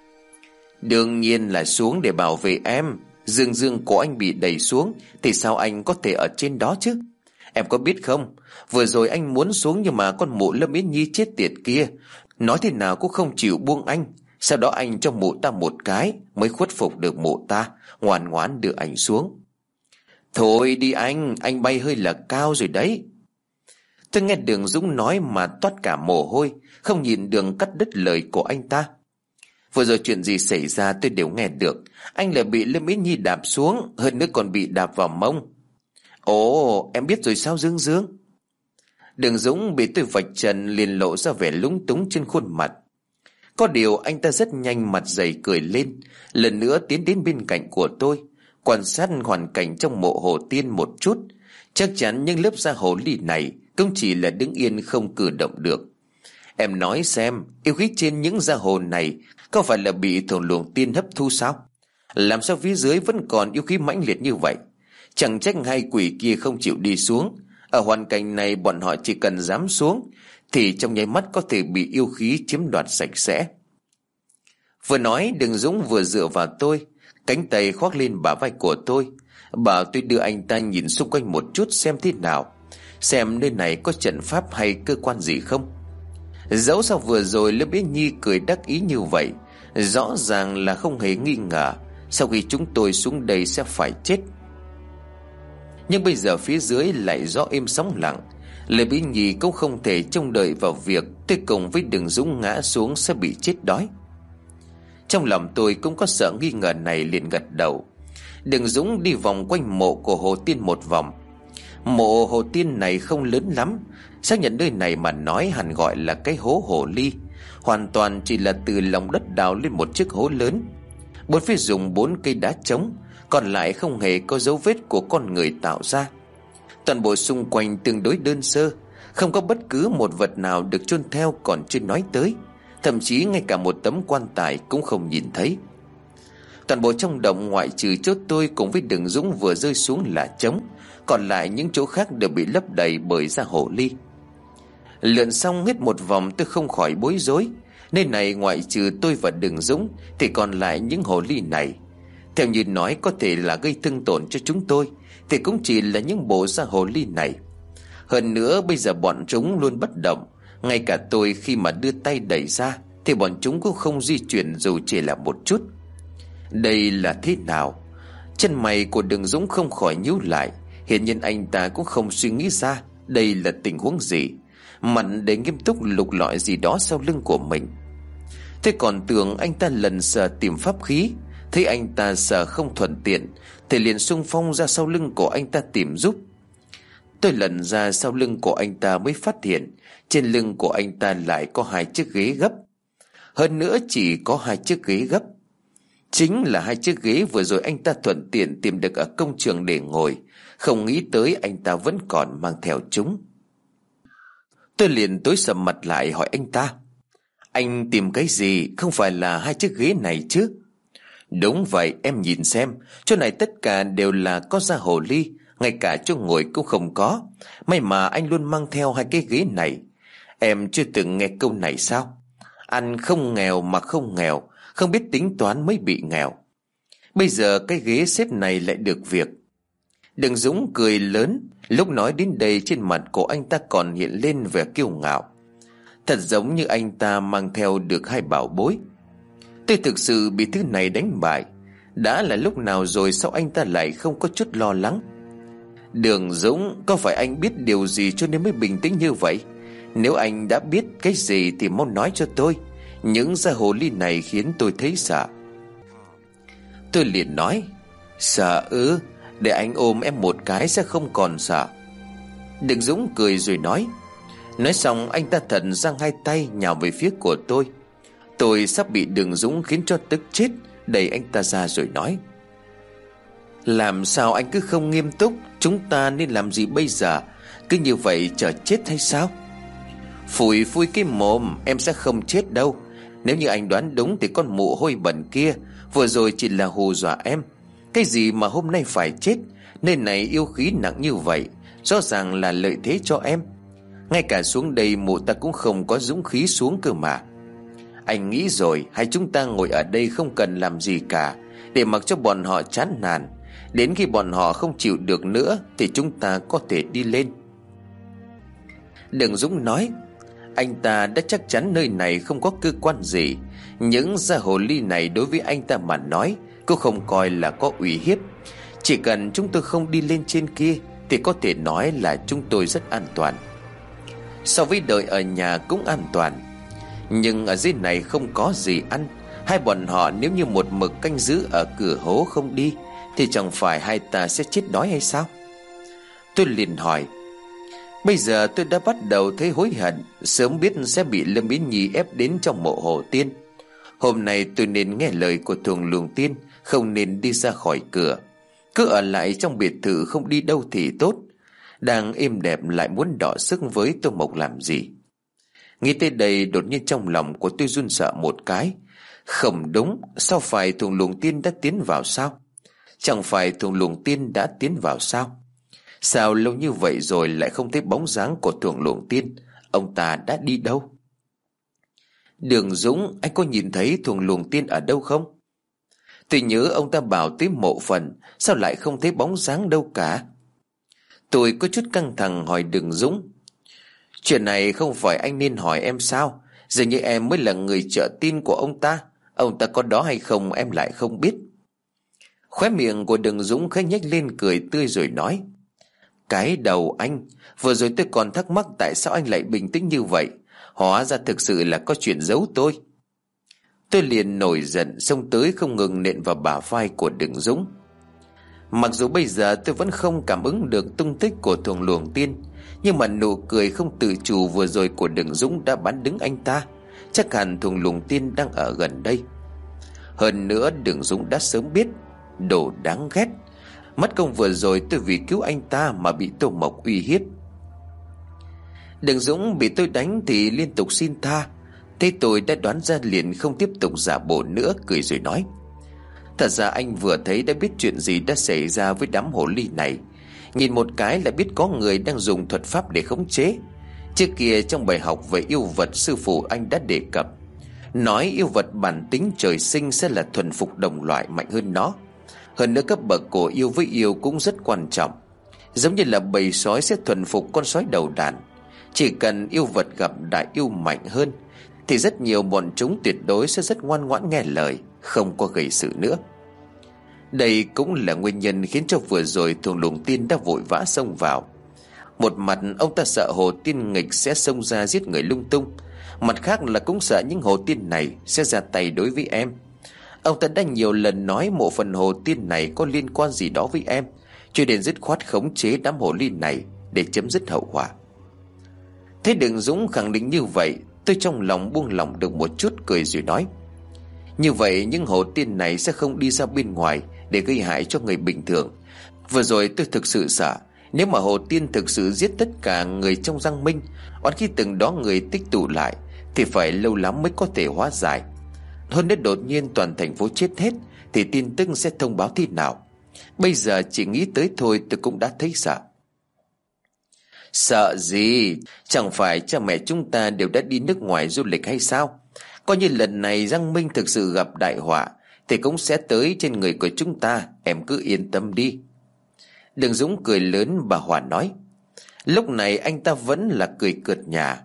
S1: Đương nhiên là xuống để bảo vệ em. Dương Dương của anh bị đẩy xuống thì sao anh có thể ở trên đó chứ? Em có biết không, vừa rồi anh muốn xuống nhưng mà con mụ Lâm Yến Nhi chết tiệt kia nói thế nào cũng không chịu buông anh. Sau đó anh cho mụ ta một cái mới khuất phục được mụ ta, ngoan ngoãn đưa anh xuống. Thôi đi anh, anh bay hơi là cao rồi đấy. Tôi nghe Đường Dũng nói mà toát cả mồ hôi, không nhìn đường cắt đứt lời của anh ta. Vừa rồi chuyện gì xảy ra tôi đều nghe được. Anh lại bị Lâm Yến Nhi đạp xuống, hơn nữa còn bị đạp vào mông. Ồ, em biết rồi sao Dương Dương? Đường Dũng bị tôi vạch trần liền lộ ra vẻ lúng túng trên khuôn mặt. Có điều anh ta rất nhanh mặt dày cười lên, lần nữa tiến đến bên cạnh của tôi, quan sát hoàn cảnh trong mộ hồ tiên một chút. Chắc chắn những lớp da hồ ly này cũng chỉ là đứng yên không cử động được. Em nói xem, yêu khí trên những da hồ này có phải là bị thổ luồng tiên hấp thu sao? Làm sao phía dưới vẫn còn yêu khí mãnh liệt như vậy? Chẳng trách hai quỷ kia không chịu đi xuống. Ở hoàn cảnh này bọn họ chỉ cần dám xuống thì trong nháy mắt có thể bị yêu khí chiếm đoạt sạch sẽ. Vừa nói Đường Dũng vừa dựa vào tôi, cánh tay khoác lên bả vai của tôi, bảo tôi đưa anh ta nhìn xung quanh một chút xem thế nào, xem nơi này có trận pháp hay cơ quan gì không. Dẫu sao vừa rồi Lâm Yến Nhi cười đắc ý như vậy, rõ ràng là không hề nghi ngờ sau khi chúng tôi xuống đây sẽ phải chết. Nhưng bây giờ phía dưới lại gió êm sóng lặng, Lâm Yến Nhi cũng không thể trông đợi vào việc tôi cùng với Đường Dũng ngã xuống sẽ bị chết đói. Trong lòng tôi cũng có sợ nghi ngờ này, liền gật đầu. Đường Dũng đi vòng quanh mộ của Hồ Tiên một vòng. Mộ Hồ Tiên này không lớn lắm, xác nhận nơi này mà nói hẳn gọi là cái hố hồ ly, hoàn toàn chỉ là từ lòng đất đào lên một chiếc hố lớn. Bốn phía dùng bốn cây đá trống, còn lại không hề có dấu vết của con người tạo ra. Toàn bộ xung quanh tương đối đơn sơ, không có bất cứ một vật nào được chôn theo còn chưa nói tới, thậm chí ngay cả một tấm quan tài cũng không nhìn thấy. Toàn bộ trong động ngoại trừ chỗ tôi cùng với Đường Dũng vừa rơi xuống là trống, còn lại những chỗ khác đều bị lấp đầy bởi da hồ ly. Lượn xong hết một vòng tôi không khỏi bối rối. Nơi này ngoại trừ tôi và Đường Dũng thì còn lại những hồ ly này. Theo như nói có thể là gây thương tổn cho chúng tôi thì cũng chỉ là những bộ da hồ ly này. Hơn nữa bây giờ bọn chúng luôn bất động. Ngay cả tôi khi mà đưa tay đẩy ra thì bọn chúng cũng không di chuyển dù chỉ là một chút. Đây là thế nào? Chân mày của Đường Dũng không khỏi nhíu lại. Hiển nhiên anh ta cũng không suy nghĩ ra đây là tình huống gì. Mặt để nghiêm túc lục lọi gì đó sau lưng của mình. Thế còn tưởng anh ta lần sờ tìm pháp khí. Thấy anh ta sờ không thuận tiện thì liền xung phong ra sau lưng của anh ta tìm giúp. Tôi lần ra sau lưng của anh ta mới phát hiện trên lưng của anh ta lại có hai chiếc ghế gấp. Hơn nữa chỉ có hai chiếc ghế gấp. Chính là hai chiếc ghế vừa rồi anh ta thuận tiện tìm được ở công trường để ngồi. Không nghĩ tới anh ta vẫn còn mang theo chúng. Tôi liền tối sầm mặt lại hỏi anh ta: Anh tìm cái gì? Không phải là hai chiếc ghế này chứ? Đúng vậy, em nhìn xem. Chỗ này tất cả đều là có da hồ ly. Ngay cả chỗ ngồi cũng không có. May mà anh luôn mang theo hai cái ghế này. Em chưa từng nghe câu này sao? Ăn không nghèo mà không nghèo, không biết tính toán mới bị nghèo. Bây giờ cái ghế xếp này lại được việc. Đường Dũng cười lớn. Lúc nói đến đây trên mặt của anh ta còn hiện lên vẻ kiêu ngạo. Thật giống như anh ta mang theo được hai bảo bối. Tôi thực sự bị thứ này đánh bại. Đã là lúc nào rồi sao anh ta lại không có chút lo lắng? Đường Dũng, có phải anh biết điều gì cho nên mới bình tĩnh như vậy? Nếu anh đã biết cái gì thì mau nói cho tôi. Những da hồ ly này khiến tôi thấy sợ. Tôi liền nói: Sợ ư? Để anh ôm em một cái sẽ không còn sợ. Đường Dũng cười rồi nói. Nói xong anh ta thật giang hai tay nhào về phía của tôi. Tôi sắp bị Đường Dũng khiến cho tức chết, đẩy anh ta ra rồi nói: Làm sao anh cứ không nghiêm túc? Chúng ta nên làm gì bây giờ? Cứ như vậy chờ chết hay sao? Phủi phui cái mồm, em sẽ không chết đâu. Nếu như anh đoán đúng thì con mụ hôi bẩn kia vừa rồi chỉ là hù dọa em. Cái gì mà hôm nay phải chết? Nơi này yêu khí nặng như vậy, rõ ràng là lợi thế cho em. Ngay cả xuống đây mụ ta cũng không có dũng khí xuống cơ mà. Anh nghĩ rồi, hai chúng ta ngồi ở đây không cần làm gì cả, để mặc cho bọn họ chán nản. Đến khi bọn họ không chịu được nữa thì chúng ta có thể đi lên. Đường Dũng nói. Anh ta đã chắc chắn nơi này không có cơ quan gì. Những da hồ ly này đối với anh ta mà nói cũng không coi là có uy hiếp. Chỉ cần chúng tôi không đi lên trên kia thì có thể nói là chúng tôi rất an toàn. So với đợi ở nhà cũng an toàn. Nhưng ở dưới này không có gì ăn. Hai bọn họ nếu như một mực canh giữ ở cửa hố không đi thì chẳng phải hai ta sẽ chết đói hay sao? Tôi liền hỏi. Bây giờ tôi đã bắt đầu thấy hối hận. Sớm biết sẽ bị Lâm Yến Nhi ép đến trong mộ Hồ Tiên. Hôm nay tôi nên nghe lời của Thuồng Luồng Tiên, không nên đi ra khỏi cửa. Cứ ở lại trong biệt thự không đi đâu thì tốt. Đang êm đẹp lại muốn đọ sức với Tô Mộc làm gì? Nghĩ tới đây đột nhiên trong lòng của tôi run sợ một cái. Không đúng, sao phải Thuồng Luồng Tiên đã tiến vào sao? Chẳng phải Thuồng Luồng Tiên đã tiến vào sao? Sao lâu như vậy rồi lại không thấy bóng dáng của Thuồng Luồng Tiên? Ông ta đã đi đâu? Đường Dũng, anh có nhìn thấy Thuồng Luồng Tiên ở đâu không? Tôi nhớ ông ta bảo tới mộ phần, sao lại không thấy bóng dáng đâu cả? Tôi có chút căng thẳng hỏi Đường Dũng. Chuyện này không phải anh nên hỏi em sao? Dường như em mới là người trợ tin của ông ta. Ông ta có đó hay không em lại không biết. Khóe miệng của Đường Dũng khẽ nhếch lên cười tươi rồi nói. Cái đầu anh, vừa rồi tôi còn thắc mắc tại sao anh lại bình tĩnh như vậy. Hóa ra thực sự là có chuyện giấu tôi. Tôi liền nổi giận xông tới không ngừng nện vào bả vai của Đường Dũng. Mặc dù bây giờ tôi vẫn không cảm ứng được tung tích của Thuồng Luồng Tiên, nhưng mà nụ cười không tự chủ vừa rồi của Đường Dũng đã bắn đứng anh ta. Chắc hẳn Thuồng Luồng Tiên đang ở gần đây. Hơn nữa Đường Dũng đã sớm biết. Đồ đáng ghét. Mất công vừa rồi tôi vì cứu anh ta mà bị Tô Mộc uy hiếp. Đường Dũng bị tôi đánh thì liên tục xin tha. Thế tôi đã đoán ra liền không tiếp tục giả bộ nữa, cười rồi nói. Thật ra anh vừa thấy đã biết chuyện gì đã xảy ra với đám hồ ly này. Nhìn một cái là biết có người đang dùng thuật pháp để khống chế. Trước kia trong bài học về yêu vật sư phụ anh đã đề cập, nói yêu vật bản tính trời sinh sẽ là thuần phục đồng loại mạnh hơn nó. Hơn nữa cấp bậc của yêu với yêu cũng rất quan trọng. Giống như là bầy sói sẽ thuần phục con sói đầu đàn. Chỉ cần yêu vật gặp đại yêu mạnh hơn thì rất nhiều bọn chúng tuyệt đối sẽ rất ngoan ngoãn nghe lời, không có gây sự nữa. Đây cũng là nguyên nhân khiến cho vừa rồi Thùng Lũng Tiên đã vội vã xông vào. Một mặt ông ta sợ hồ tiên nghịch sẽ xông ra giết người lung tung, mặt khác là cũng sợ những hồ tiên này sẽ ra tay đối với em. Ông ta đã nhiều lần nói mộ phần hồ tiên này có liên quan gì đó với em, cho nên dứt khoát khống chế đám hồ ly này để chấm dứt hậu quả. Thấy Đường Dũng khẳng định như vậy, tôi trong lòng buông lỏng được một chút, cười rồi nói: như vậy những hồ tiên này sẽ không đi ra bên ngoài để gây hại cho người bình thường. Vừa rồi tôi thực sự sợ, nếu mà hồ tiên thực sự giết tất cả người trong Giang Minh, oán khi từng đó người tích tụ lại thì phải lâu lắm mới có thể hóa giải. Hơn nữa đột nhiên toàn thành phố chết hết thì tin tức sẽ thông báo thế nào? Bây giờ chỉ nghĩ tới thôi tôi cũng đã thấy sợ. Sợ gì? Chẳng phải cha mẹ chúng ta đều đã đi nước ngoài du lịch hay sao? Coi như lần này Giang Minh thực sự gặp đại họa thì cũng sẽ tới trên người của chúng ta, em cứ yên tâm đi. Đường Dũng cười lớn, bà Hòa nói. Lúc này anh ta vẫn là cười cợt nhả.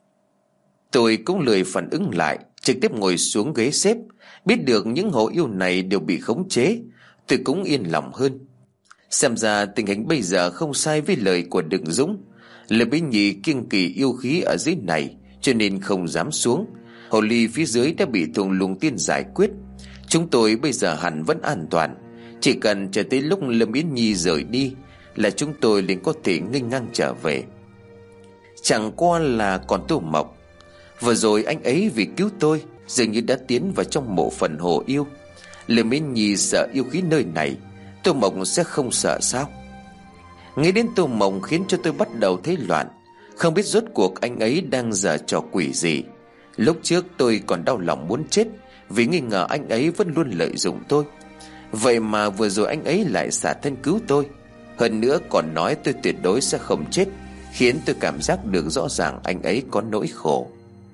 S1: Tôi cũng lười phản ứng lại, trực tiếp ngồi xuống ghế xếp. Biết được những hồ yêu này đều bị khống chế, tôi cũng yên lòng hơn. Xem ra tình hình bây giờ không sai với lời của Đường Dũng. Lời Bí Nhị kiêng kỵ yêu khí ở dưới này, cho nên không dám xuống. Hồ ly phía dưới đã bị Thùng Lũng Tiên giải quyết. Chúng tôi bây giờ hẳn vẫn an toàn. Chỉ cần chờ tới lúc Lâm Yến Nhi rời đi là chúng tôi liền có thể nghênh ngang trở về. Chẳng qua là còn Tô Mộc. Vừa rồi anh ấy vì cứu tôi dường như đã tiến vào trong mộ phần hồ yêu. Lâm Yến Nhi sợ yêu khí nơi này, Tô Mộc sẽ không sợ sao? Nghĩ đến Tô Mộc khiến cho tôi bắt đầu thấy loạn. Không biết rốt cuộc anh ấy đang giở trò quỷ gì. Lúc trước tôi còn đau lòng muốn chết vì nghi ngờ anh ấy vẫn luôn lợi dụng tôi. Vậy mà vừa rồi anh ấy lại xả thân cứu tôi. Hơn nữa còn nói tôi tuyệt đối sẽ không chết, khiến tôi cảm giác được rõ ràng anh ấy có nỗi khổ.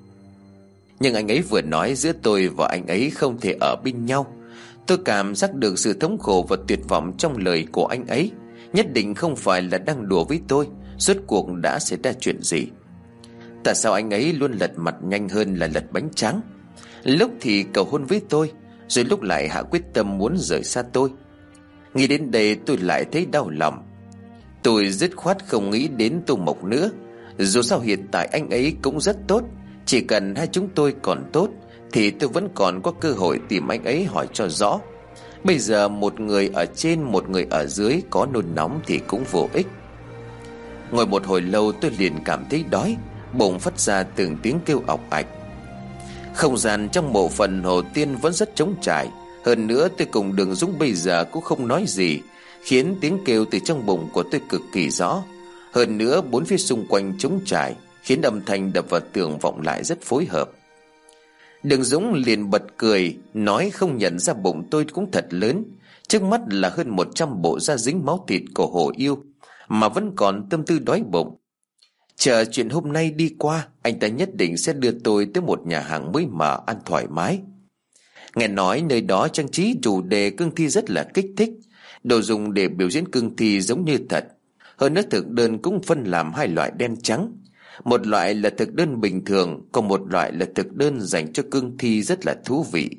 S1: Nhưng anh ấy vừa nói giữa tôi và anh ấy không thể ở bên nhau. Tôi cảm giác được sự thống khổ và tuyệt vọng trong lời của anh ấy. Nhất định không phải là đang đùa với tôi. Rốt cuộc đã xảy ra chuyện gì? Tại sao anh ấy luôn lật mặt nhanh hơn là lật bánh tráng? Lúc thì cầu hôn với tôi, rồi lúc lại hạ quyết tâm muốn rời xa tôi. Nghĩ đến đây tôi lại thấy đau lòng. Tôi dứt khoát không nghĩ đến Tô Mộc nữa. Dù sao hiện tại anh ấy cũng rất tốt. Chỉ cần hai chúng tôi còn tốt thì tôi vẫn còn có cơ hội tìm anh ấy hỏi cho rõ. Bây giờ một người ở trên, một người ở dưới có nôn nóng thì cũng vô ích. Ngồi một hồi lâu tôi liền cảm thấy đói, bỗng phát ra từng tiếng kêu ọc ạch. Không gian trong mộ phần hồ tiên vẫn rất trống trải. Hơn nữa tôi cùng Đường Dũng bây giờ cũng không nói gì, khiến tiếng kêu từ trong bụng của tôi cực kỳ rõ. Hơn nữa bốn phía xung quanh trống trải, khiến âm thanh đập vào tường vọng lại rất phối hợp. Đường Dũng liền bật cười, nói không nhận ra bụng tôi cũng thật lớn. Trước mắt là hơn một trăm bộ da dính máu thịt của hồ yêu, mà vẫn còn tâm tư đói bụng. Chờ chuyện hôm nay đi qua, anh ta nhất định sẽ đưa tôi tới một nhà hàng mới mở ăn thoải mái. Nghe nói nơi đó trang trí chủ đề cương thi rất là kích thích. Đồ dùng để biểu diễn cương thi giống như thật. Hơn nữa thực đơn cũng phân làm hai loại đen trắng. Một loại là thực đơn bình thường, còn một loại là thực đơn dành cho cương thi rất là thú vị.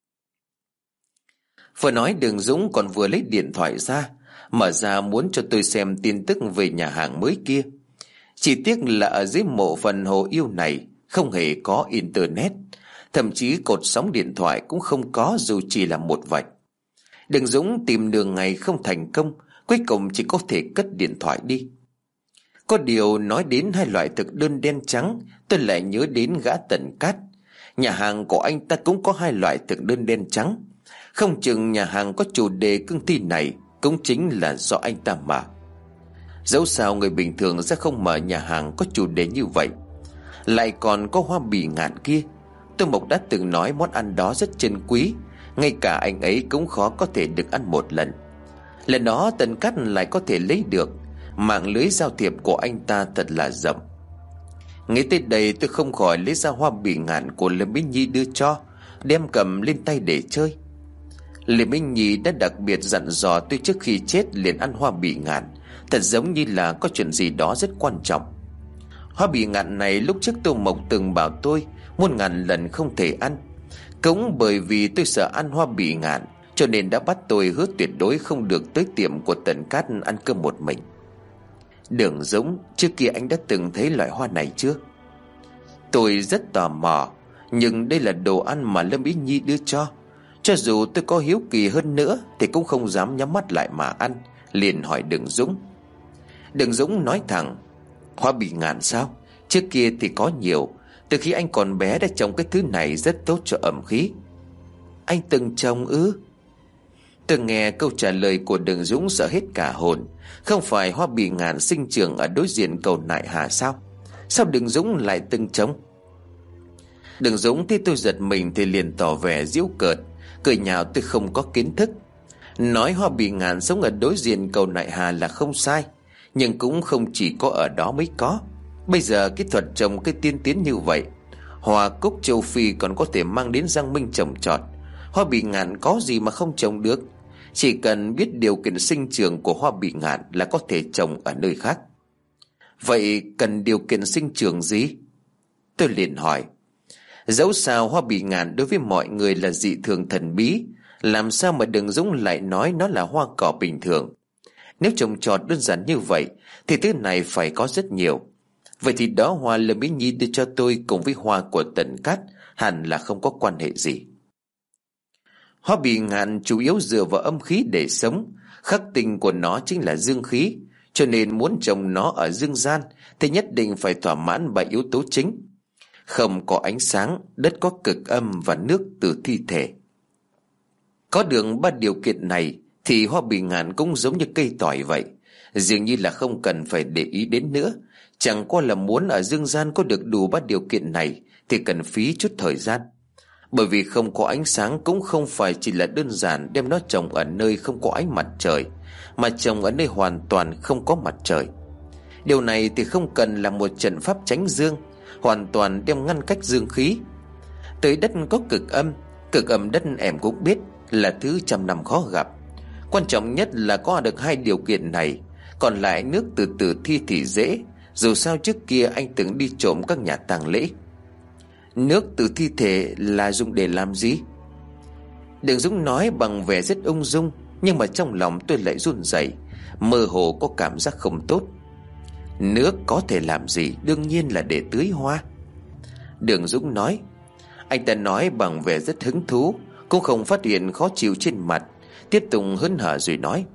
S1: Vừa nói Đường Dũng còn vừa lấy điện thoại ra, mở ra muốn cho tôi xem tin tức về nhà hàng mới kia. Chỉ tiếc là ở dưới mộ phần hồ yêu này không hề có internet, thậm chí cột sóng điện thoại cũng không có dù chỉ là một vạch. Đường Dũng tìm đường ngày không thành công, cuối cùng chỉ có thể cất điện thoại đi. Có điều nói đến hai loại thực đơn đen trắng, tôi lại nhớ đến gã Tần Cát. Nhà hàng của anh ta cũng có hai loại thực đơn đen trắng. Không chừng nhà hàng có chủ đề cương thi này cũng chính là do anh ta mở. Dẫu sao người bình thường sẽ không mở nhà hàng có chủ đề như vậy. Lại còn có hoa bì ngạn kia. Tô Mộc đã từng nói món ăn đó rất chân quý, ngay cả anh ấy cũng khó có thể được ăn một lần. Lần đó Tần Cát lại có thể lấy được. Mạng lưới giao thiệp của anh ta thật là rộng. Nghĩ tới đây tôi không khỏi lấy ra hoa bì ngạn của Lâm Bí Nhi đưa cho, đem cầm lên tay để chơi. Lê Minh Nhi đã đặc biệt dặn dò tôi trước khi chết liền ăn hoa bị ngạn, thật giống như là có chuyện gì đó rất quan trọng. Hoa bị ngạn này lúc trước Tô Mộc từng bảo tôi muôn ngàn lần không thể ăn. Cũng bởi vì tôi sợ ăn hoa bị ngạn, cho nên đã bắt tôi hứa tuyệt đối không được tới tiệm của Tần Cát ăn cơm một mình. Đường Dũng, trước kia anh đã từng thấy loại hoa này chưa? Tôi rất tò mò, nhưng đây là đồ ăn mà Lâm Ý Nhi đưa cho. Cho dù tôi có hiếu kỳ hơn nữa thì cũng không dám nhắm mắt lại mà ăn, liền hỏi Đường Dũng. Đường Dũng nói thẳng: hoa bị ngạn sao? Trước kia thì có nhiều, từ khi anh còn bé đã trồng cái thứ này rất tốt cho ẩm khí. Anh từng trồng ư? Tôi nghe câu trả lời của Đường Dũng sợ hết cả hồn. Không phải hoa bị ngạn sinh trưởng ở đối diện cầu Nại Hà sao? Sao Đường Dũng lại từng trồng? Đường Dũng thấy tôi giật mình thì liền tỏ vẻ giễu cợt, cười nhạo tôi không có kiến thức. Nói hoa bị ngạn sống ở đối diện cầu Nại Hà là không sai, nhưng cũng không chỉ có ở đó mới có. Bây giờ kỹ thuật trồng cây tiên tiến như vậy, hoa cúc châu Phi còn có thể mang đến Giang Minh trồng trọt. Hoa bị ngạn có gì mà không trồng được? Chỉ cần biết điều kiện sinh trưởng của hoa bị ngạn là có thể trồng ở nơi khác. Vậy cần điều kiện sinh trưởng gì? Tôi liền hỏi. Dẫu sao hoa bị ngạn đối với mọi người là dị thường thần bí, làm sao mà Đường Dũng lại nói nó là hoa cỏ bình thường? Nếu trồng trọt đơn giản như vậy thì thứ này phải có rất nhiều. Vậy thì đó hoa Lâm Ý Nhi đưa cho tôi cùng với hoa của Tần Cát hẳn là không có quan hệ gì. Hoa bị ngạn chủ yếu dựa vào âm khí để sống, khắc tinh của nó chính là dương khí, cho nên muốn trồng nó ở dương gian thì nhất định phải thỏa mãn ba yếu tố chính: không có ánh sáng, đất có cực âm và nước từ thi thể. Có được ba điều kiện này thì hoa bị ngạn cũng giống như cây tỏi vậy, dường như là không cần phải để ý đến nữa. Chẳng qua là muốn ở dương gian có được đủ ba điều kiện này thì cần phí chút thời gian. Bởi vì không có ánh sáng cũng không phải chỉ là đơn giản đem nó trồng ở nơi không có ánh mặt trời, mà trồng ở nơi hoàn toàn không có mặt trời. Điều này thì không cần là một trận pháp tránh dương, hoàn toàn đem ngăn cách dương khí. Tới đất có cực âm, cực âm đất em cũng biết là thứ trăm năm khó gặp. Quan trọng nhất là có được hai điều kiện này, còn lại nước từ từ thi thì dễ. Dù sao trước kia anh từng đi trộm các nhà tang lễ. Nước từ thi thể là dùng để làm gì? Đường Dũng nói bằng vẻ rất ung dung, nhưng mà trong lòng tôi lại run rẩy, mơ hồ có cảm giác không tốt. Nước có thể làm gì? Đương nhiên là để tưới hoa. Đường Dũng nói. Anh ta nói bằng vẻ rất hứng thú, cũng không phát hiện khó chịu trên mặt, tiếp tục hớn hở rồi nói.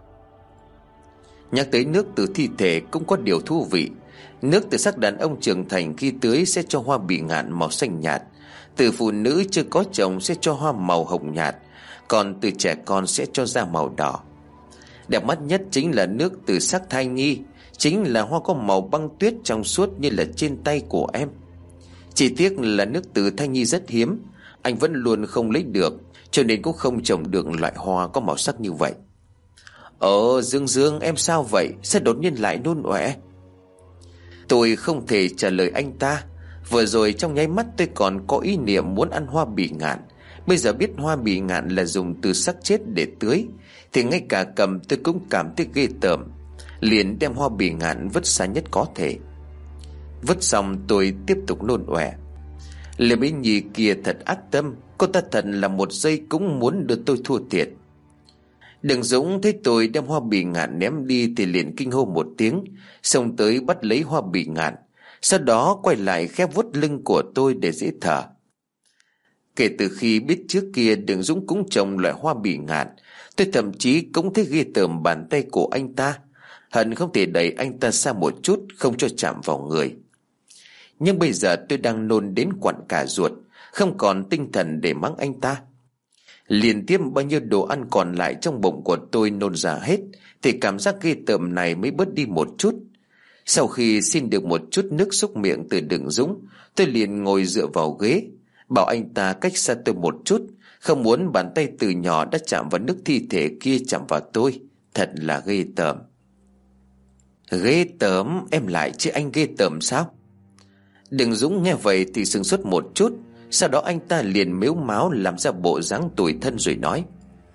S1: Nhắc tới nước từ thi thể cũng có điều thú vị. Nước từ xác đàn ông trưởng thành khi tưới sẽ cho hoa bị ngạn màu xanh nhạt, từ phụ nữ chưa có chồng sẽ cho hoa màu hồng nhạt, còn từ trẻ con sẽ cho da màu đỏ. Đẹp mắt nhất chính là nước từ xác thai nhi, chính là hoa có màu băng tuyết trong suốt như là trên tay của em. Chỉ tiếc là nước từ thai nhi rất hiếm, anh vẫn luôn không lấy được, cho nên cũng không trồng được loại hoa có màu sắc như vậy. Ờ Dương Dương, em sao vậy? Sao đột nhiên lại nôn ọe? Tôi không thể trả lời anh ta. Vừa rồi trong nháy mắt tôi còn có ý niệm muốn ăn hoa bị ngạn. Bây giờ biết hoa bị ngạn là dùng từ xác chết để tưới thì ngay cả cầm tôi cũng cảm thấy ghê tởm, liền đem hoa bị ngạn vứt xa nhất có thể. Vứt xong tôi tiếp tục nôn ọe. Lê Mỹ Nhi kia thật ác tâm, cô ta thật là một giây cũng muốn đưa tôi thua thiệt. Đường Dũng thấy tôi đem hoa bị ngạn ném đi thì liền kinh hô một tiếng, xông tới bắt lấy hoa bị ngạn, sau đó quay lại khép vuốt lưng của tôi để dễ thở. Kể từ khi biết trước kia Đường Dũng cũng trồng loại hoa bị ngạn, tôi thậm chí cũng thấy ghê tởm bàn tay của anh ta, hận không thể đẩy anh ta xa một chút, không cho chạm vào người. Nhưng bây giờ tôi đang nôn đến quặn cả ruột, không còn tinh thần để mắng anh ta. Liên tiếp bao nhiêu đồ ăn còn lại trong bụng của tôi nôn ra hết thì cảm giác ghê tởm này mới bớt đi một chút. Sau khi xin được một chút nước súc miệng từ Đường Dũng, tôi liền ngồi dựa vào ghế, bảo anh ta cách xa tôi một chút, không muốn bàn tay từ nhỏ đã chạm vào nước thi thể kia chạm vào tôi. Thật là ghê tởm. Ghê tởm? Em lại chứ anh ghê tởm sao? Đường Dũng nghe vậy thì sửng sốt một chút, sau đó anh ta liền mếu máo làm ra bộ dáng tủi thân rồi nói.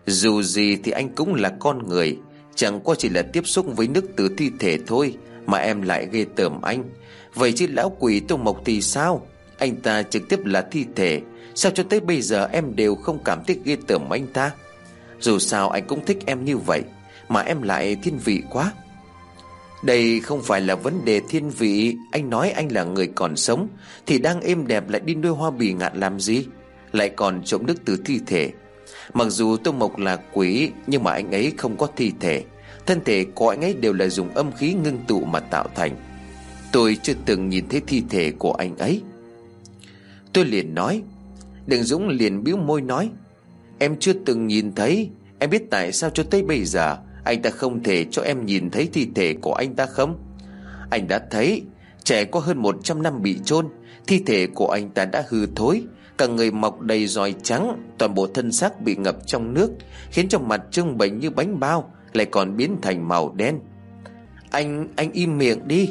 S1: Dù gì thì anh cũng là con người, chẳng qua chỉ là tiếp xúc với nước từ thi thể thôi mà em lại ghê tởm anh. Vậy chứ lão quỷ Tô Mộc thì sao? Anh ta trực tiếp là thi thể, sao cho tới bây giờ em đều không cảm thấy ghê tởm anh ta? Dù sao anh cũng thích em như vậy, mà em lại thiên vị quá. Đây không phải là vấn đề thiên vị. Anh nói anh là người còn sống thì đang êm đẹp lại đi nuôi hoa bì ngạn làm gì, lại còn trộm nước từ thi thể. Mặc dù Tô Mộc là quỷ, nhưng mà anh ấy không có thi thể. Thân thể của anh ấy đều là dùng âm khí ngưng tụ mà tạo thành. Tôi chưa từng nhìn thấy thi thể của anh ấy. Tôi liền nói. Đường Dũng liền bĩu môi nói, em chưa từng nhìn thấy. Em biết tại sao cho tới bây giờ anh ta không thể cho em nhìn thấy thi thể của anh ta không? Anh đã thấy, trẻ có hơn một trăm năm bị chôn, thi thể của anh ta đã hư thối, cả người mọc đầy giòi trắng, toàn bộ thân xác bị ngập trong nước, khiến cho mặt trông bệnh như bánh bao, lại còn biến thành màu đen. Anh, anh im miệng đi.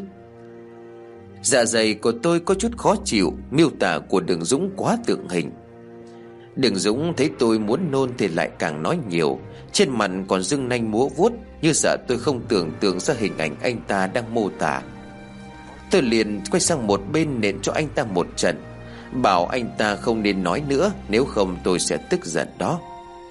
S1: Dạ dày của tôi có chút khó chịu. Miêu tả của Đường Dũng quá tượng hình. Đường Dũng thấy tôi muốn nôn thì lại càng nói nhiều, trên mặt còn rưng nanh múa vuốt, như sợ tôi không tưởng tượng ra hình ảnh anh ta đang mô tả. Tôi liền quay sang một bên nện cho anh ta một trận, bảo anh ta không nên nói nữa, nếu không tôi sẽ tức giận đó.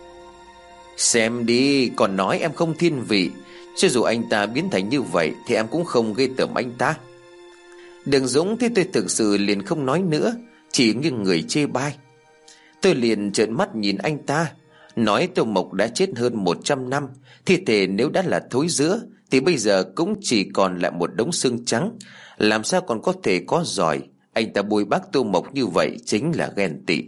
S1: Xem đi, còn nói em không thiên vị. Cho dù anh ta biến thành như vậy thì em cũng không ghê tởm anh ta. Đường Dũng thấy tôi thực sự liền không nói nữa, chỉ nghiêng người chê bai. Tôi liền trợn mắt nhìn anh ta, nói Tô Mộc đã chết hơn một trăm năm, thi thể nếu đã là thối rữa thì bây giờ cũng chỉ còn lại một đống xương trắng, làm sao còn có thể có giỏi. Anh ta bôi bác Tô Mộc như vậy chính là ghen tị.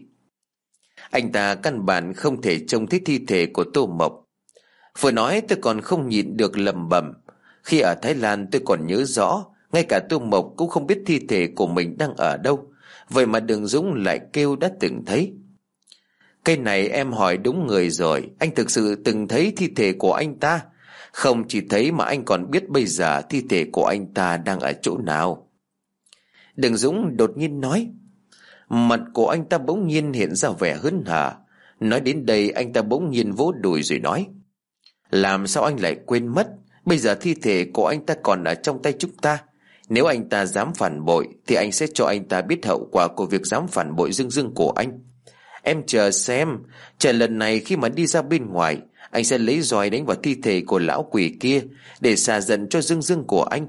S1: Anh ta căn bản không thể trông thấy thi thể của Tô Mộc. Vừa nói tôi còn không nhịn được lẩm bẩm, khi ở Thái Lan tôi còn nhớ rõ, ngay cả Tô Mộc cũng không biết thi thể của mình đang ở đâu, vậy mà Đường Dũng lại kêu đã từng thấy. Cái này em hỏi đúng người rồi, anh thực sự từng thấy thi thể của anh ta. Không chỉ thấy mà anh còn biết bây giờ thi thể của anh ta đang ở chỗ nào. Đường Dũng đột nhiên nói. Mặt của anh ta bỗng nhiên hiện ra vẻ hớn hở. Nói đến đây anh ta bỗng nhiên vỗ đùi rồi nói, làm sao anh lại quên mất, bây giờ thi thể của anh ta còn ở trong tay chúng ta. Nếu anh ta dám phản bội thì anh sẽ cho anh ta biết hậu quả của việc dám phản bội Dương Dương của anh. Em chờ xem, chờ lần này khi mà đi ra bên ngoài, anh sẽ lấy roi đánh vào thi thể của lão quỷ kia để xả giận cho Dương Dương của anh.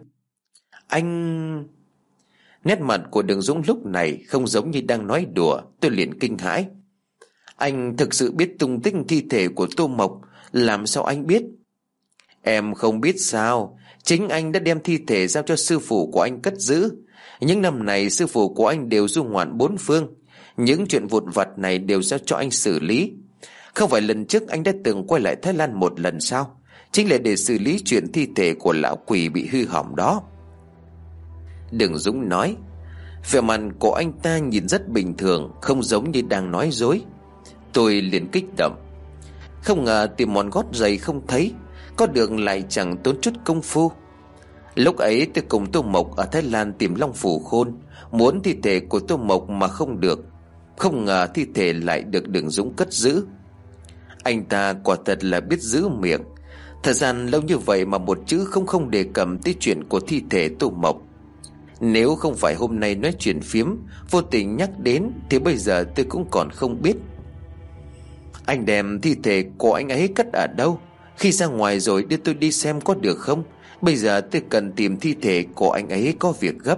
S1: Anh... Nét mặt của Đường Dũng lúc này không giống như đang nói đùa. Tôi liền kinh hãi. Anh thực sự biết tung tích thi thể của Tô Mộc? Làm sao anh biết? Em không biết sao? Chính anh đã đem thi thể giao cho sư phụ của anh cất giữ. Những năm này sư phụ của anh đều du ngoạn bốn phương, những chuyện vụn vặt này đều giao cho anh xử lý. Không phải lần trước anh đã từng quay lại Thái Lan một lần sao? Chính là để xử lý chuyện thi thể của lão quỷ bị hư hỏng đó. Đường Dũng nói. Vẻ mặt của anh ta nhìn rất bình thường, không giống như đang nói dối. Tôi liền kích động. Không ngờ tìm món gót giày không thấy, có được lại chẳng tốn chút công phu. Lúc ấy tôi cùng Tô Mộc ở Thái Lan tìm Long Phủ Khôn, muốn thi thể của Tô Mộc mà không được. Không ngờ thi thể lại được Đường Dũng cất giữ. Anh ta quả thật là biết giữ miệng. Thời gian lâu như vậy mà một chữ không không đề cập tới chuyện của thi thể Tô Mộc. Nếu không phải hôm nay nói chuyện phiếm, vô tình nhắc đến, thì bây giờ tôi cũng còn không biết. Anh đem thi thể của anh ấy cất ở đâu? Khi ra ngoài rồi đưa tôi đi xem có được không? Bây giờ tôi cần tìm thi thể của anh ấy, có việc gấp.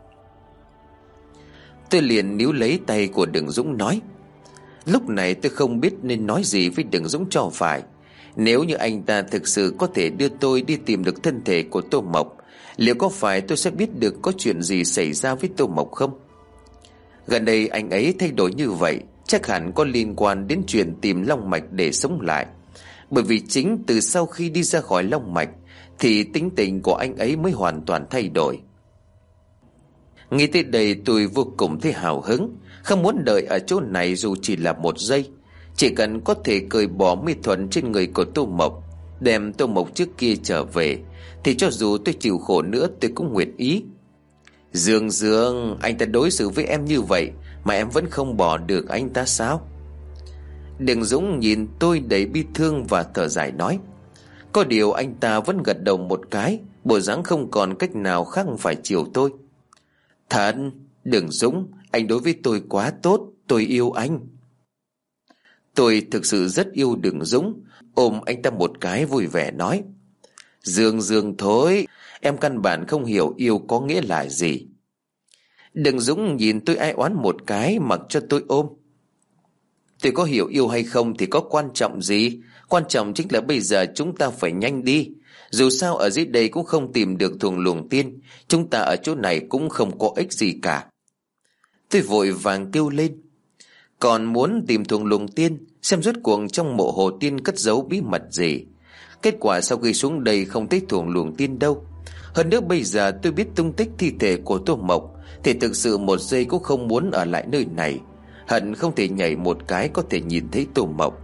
S1: Tôi liền níu lấy tay của Đường Dũng nói. Lúc này tôi không biết nên nói gì với Đường Dũng cho phải. Nếu như anh ta thực sự có thể đưa tôi đi tìm được thân thể của Tô Mộc, liệu có phải tôi sẽ biết được có chuyện gì xảy ra với Tô Mộc không? Gần đây anh ấy thay đổi như vậy, chắc hẳn có liên quan đến chuyện tìm Long Mạch để sống lại. Bởi vì chính từ sau khi đi ra khỏi Long Mạch thì tính tình của anh ấy mới hoàn toàn thay đổi. Nghĩ tới đây tôi vô cùng thấy hào hứng, không muốn đợi ở chỗ này dù chỉ là một giây. Chỉ cần có thể cởi bỏ mê thuẫn trên người của Tô Mộc, đem Tô Mộc trước kia trở về, thì cho dù tôi chịu khổ nữa tôi cũng nguyện ý. Dương Dương, anh ta đối xử với em như vậy mà em vẫn không bỏ được anh ta sao? Đường Dũng nhìn tôi đầy bi thương và thở dài nói. Có điều anh ta vẫn gật đầu một cái, bộ dáng không còn cách nào khác phải chiều tôi. Thật, Đường Dũng, anh đối với tôi quá tốt, tôi yêu anh. Tôi thực sự rất yêu Đường Dũng, ôm anh ta một cái vui vẻ nói. Dương Dương thôi, em căn bản không hiểu yêu có nghĩa là gì. Đường Dũng nhìn tôi ai oán một cái, mặc cho tôi ôm. Tôi có hiểu yêu hay không thì có quan trọng gì, quan trọng chính là bây giờ chúng ta phải nhanh đi. Dù sao ở dưới đây cũng không tìm được thuồng luồng tiên, chúng ta ở chỗ này cũng không có ích gì cả. Tôi vội vàng kêu lên. Còn muốn tìm thuồng luồng tiên, xem rốt cuộc trong mộ hồ tiên cất giấu bí mật gì. Kết quả sau khi xuống đây không thấy thuồng luồng tiên đâu. Hơn nữa bây giờ tôi biết tung tích thi thể của Tô Mộc, thì thực sự một giây cũng không muốn ở lại nơi này. Hận không thể nhảy một cái có thể nhìn thấy Tô Mộc.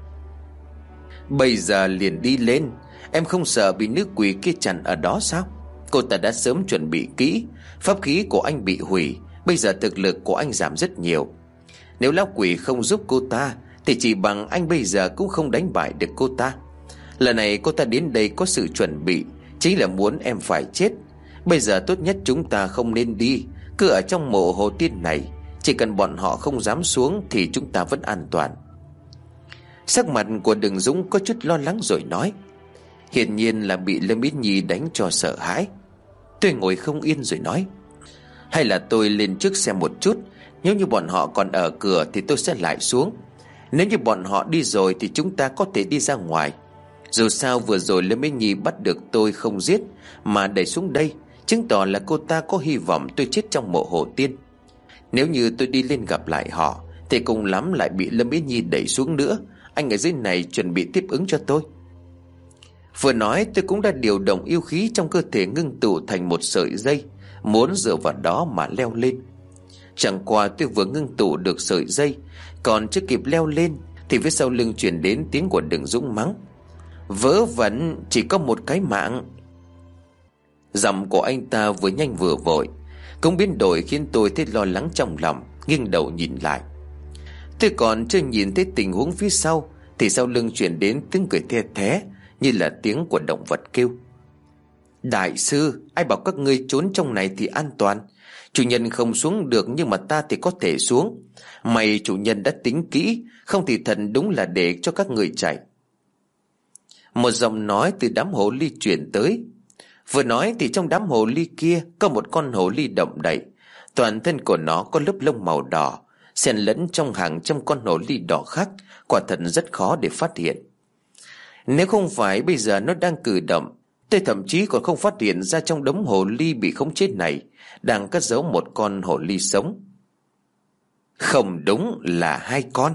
S1: Bây giờ liền đi lên. Em không sợ bị nữ quỷ kia chặn ở đó sao? Cô ta đã sớm chuẩn bị kỹ. Pháp khí của anh bị hủy, bây giờ thực lực của anh giảm rất nhiều. Nếu lão quỷ không giúp cô ta thì chỉ bằng anh bây giờ cũng không đánh bại được cô ta. Lần này cô ta đến đây có sự chuẩn bị, chính là muốn em phải chết. Bây giờ tốt nhất chúng ta không nên đi, cứ ở trong mộ hồ tiên này. Chỉ cần bọn họ không dám xuống thì chúng ta vẫn an toàn. Sắc mặt của Đường Dũng có chút lo lắng rồi nói. Hiển nhiên là bị Lâm Ý Nhi đánh cho sợ hãi. Tôi ngồi không yên rồi nói. Hay là tôi lên trước xem một chút. Nếu như bọn họ còn ở cửa thì tôi sẽ lại xuống. Nếu như bọn họ đi rồi thì chúng ta có thể đi ra ngoài. Dù sao vừa rồi Lâm Ý Nhi bắt được tôi không giết mà đẩy xuống đây, chứng tỏ là cô ta có hy vọng tôi chết trong mộ hồ tiên. Nếu như tôi đi lên gặp lại họ thì cùng lắm lại bị Lâm Ý Nhi đẩy xuống nữa. Anh ở dưới này chuẩn bị tiếp ứng cho tôi. Vừa nói tôi cũng đã điều động yêu khí trong cơ thể ngưng tụ thành một sợi dây, muốn dựa vào đó mà leo lên. Chẳng qua tôi vừa ngưng tụ được sợi dây, còn chưa kịp leo lên thì phía sau lưng truyền đến tiếng của Đường Dũng mắng. Vớ vẩn, chỉ có một cái mạng. Giọng của anh ta vừa nhanh vừa vội, cũng biến đổi khiến tôi thấy lo lắng trong lòng, nghiêng đầu nhìn lại. Tôi còn chưa nhìn thấy tình huống phía sau thì sau lưng truyền đến tiếng cười the thé như là tiếng của động vật kêu. Đại sư, ai bảo các ngươi trốn trong này thì an toàn. Chủ nhân không xuống được nhưng mà ta thì có thể xuống. May chủ nhân đã tính kỹ, không thì thần đúng là để cho các người chạy. Một giọng nói từ đám hồ ly truyền tới. Vừa nói thì trong đám hồ ly kia có một con hồ ly động đậy. Toàn thân của nó có lớp lông màu đỏ, xen lẫn trong hàng trăm con hồ ly đỏ khác, quả thật rất khó để phát hiện. Nếu không phải bây giờ nó đang cử động, tôi thậm chí còn không phát hiện ra trong đống hồ ly bị khống chế này đang cất giấu một con hồ ly sống. Không đúng, là hai con.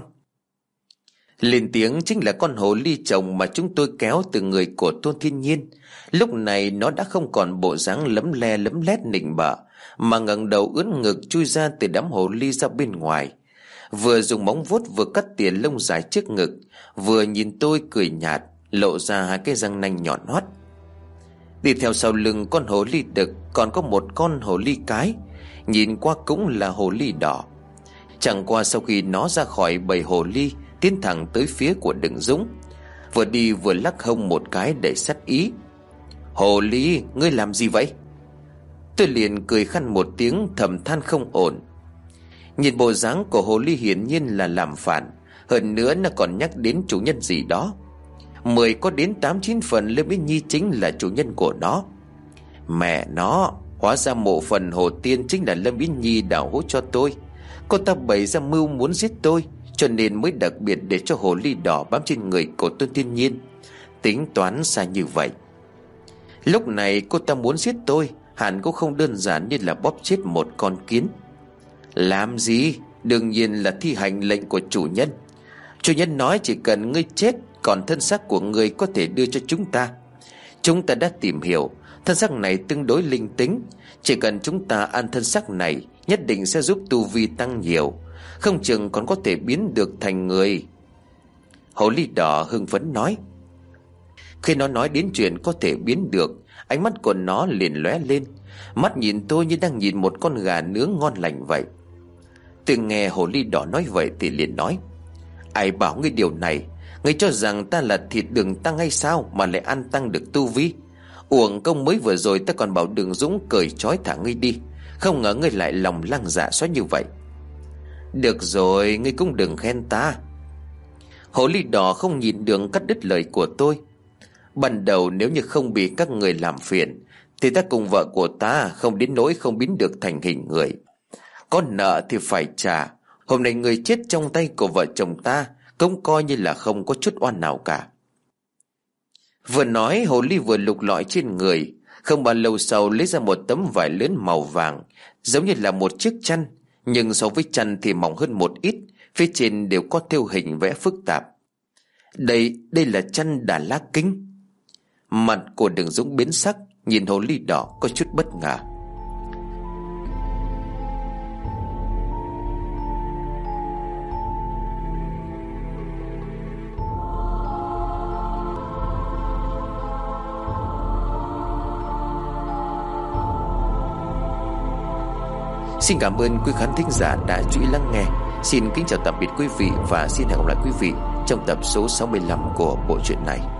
S1: Lên tiếng chính là con hồ ly chồng mà chúng tôi kéo từ người của Tôn Thiên Nhiên. Lúc này nó đã không còn bộ dáng lấm le lấm lét nịnh bợ, mà ngẩng đầu ưỡn ngực chui ra từ đám hồ ly ra bên ngoài, vừa dùng móng vuốt vừa cắt tỉa lông dài trước ngực, vừa nhìn tôi cười nhạt, lộ ra hai cái răng nanh nhọn hoắt. Đi theo sau lưng con hồ ly đực còn có một con hồ ly cái, nhìn qua cũng là hồ ly đỏ. Chẳng qua sau khi nó ra khỏi bầy hồ ly, tiến thẳng tới phía của Đường Dũng, vừa đi vừa lắc hông một cái để sát ý. Hồ ly, ngươi làm gì vậy? Tôi liền cười khăn một tiếng, thầm than không ổn. Nhìn bộ dáng của hồ ly hiển nhiên là làm phản, hơn nữa nó còn nhắc đến chủ nhân gì đó. Mười có đến tám chín phần Lâm Ý Nhi chính là chủ nhân của nó. Mẹ nó, hóa ra mộ phần hồ tiên chính là Lâm Ý Nhi đào hố cho tôi. Cô ta bày ra mưu muốn giết tôi, cho nên mới đặc biệt để cho hồ ly đỏ bám trên người của Tôn Thiên Nhiên. Tính toán sai như vậy. Lúc này cô ta muốn giết tôi hẳn cũng không đơn giản như là bóp chết một con kiến. Làm gì? Đương nhiên là thi hành lệnh của chủ nhân. Chủ nhân nói chỉ cần ngươi chết, còn thân xác của ngươi có thể đưa cho chúng ta. Chúng ta đã tìm hiểu, thân xác này tương đối linh tính. Chỉ cần chúng ta ăn thân xác này, nhất định sẽ giúp tu vi tăng nhiều, không chừng còn có thể biến được thành người. Hồ ly đỏ hưng phấn nói. Khi nó nói đến chuyện có thể biến được, ánh mắt của nó liền lóe lên, mắt nhìn tôi như đang nhìn một con gà nướng ngon lành vậy. Từ nghe hồ ly đỏ nói vậy thì liền nói. Ai bảo ngươi điều này? Ngươi cho rằng ta là thịt đường tăng hay sao mà lại ăn tăng được tu vi? Uổng công mới vừa rồi ta còn bảo Đường Dũng cởi trói thả ngươi đi, không ngờ ngươi lại lòng lăng dạ xoát như vậy. Được rồi, ngươi cũng đừng khen ta. Hồ ly đỏ không nhịn được cắt đứt lời của tôi. Ban đầu nếu như không bị các người làm phiền thì ta cùng vợ của ta không đến nỗi không biến được thành hình người. Có nợ thì phải trả. Hôm nay người chết trong tay của vợ chồng ta cũng coi như là không có chút oan nào cả. Vừa nói, hồ ly vừa lục lọi trên người. Không bao lâu sau lấy ra một tấm vải lớn màu vàng, giống như là một chiếc chăn, nhưng so với chăn thì mỏng hơn một ít. Phía trên đều có thêu hình vẽ phức tạp. Đây, đây là chăn Đà La Kinh. Mặt của Đường Dũng biến sắc, nhìn hồ ly đỏ có chút bất ngờ. Xin cảm ơn quý khán thính giả đã chú ý lắng nghe. Xin kính chào tạm biệt quý vị và xin hẹn gặp lại quý vị trong tập số sáu mươi lăm của bộ truyện này.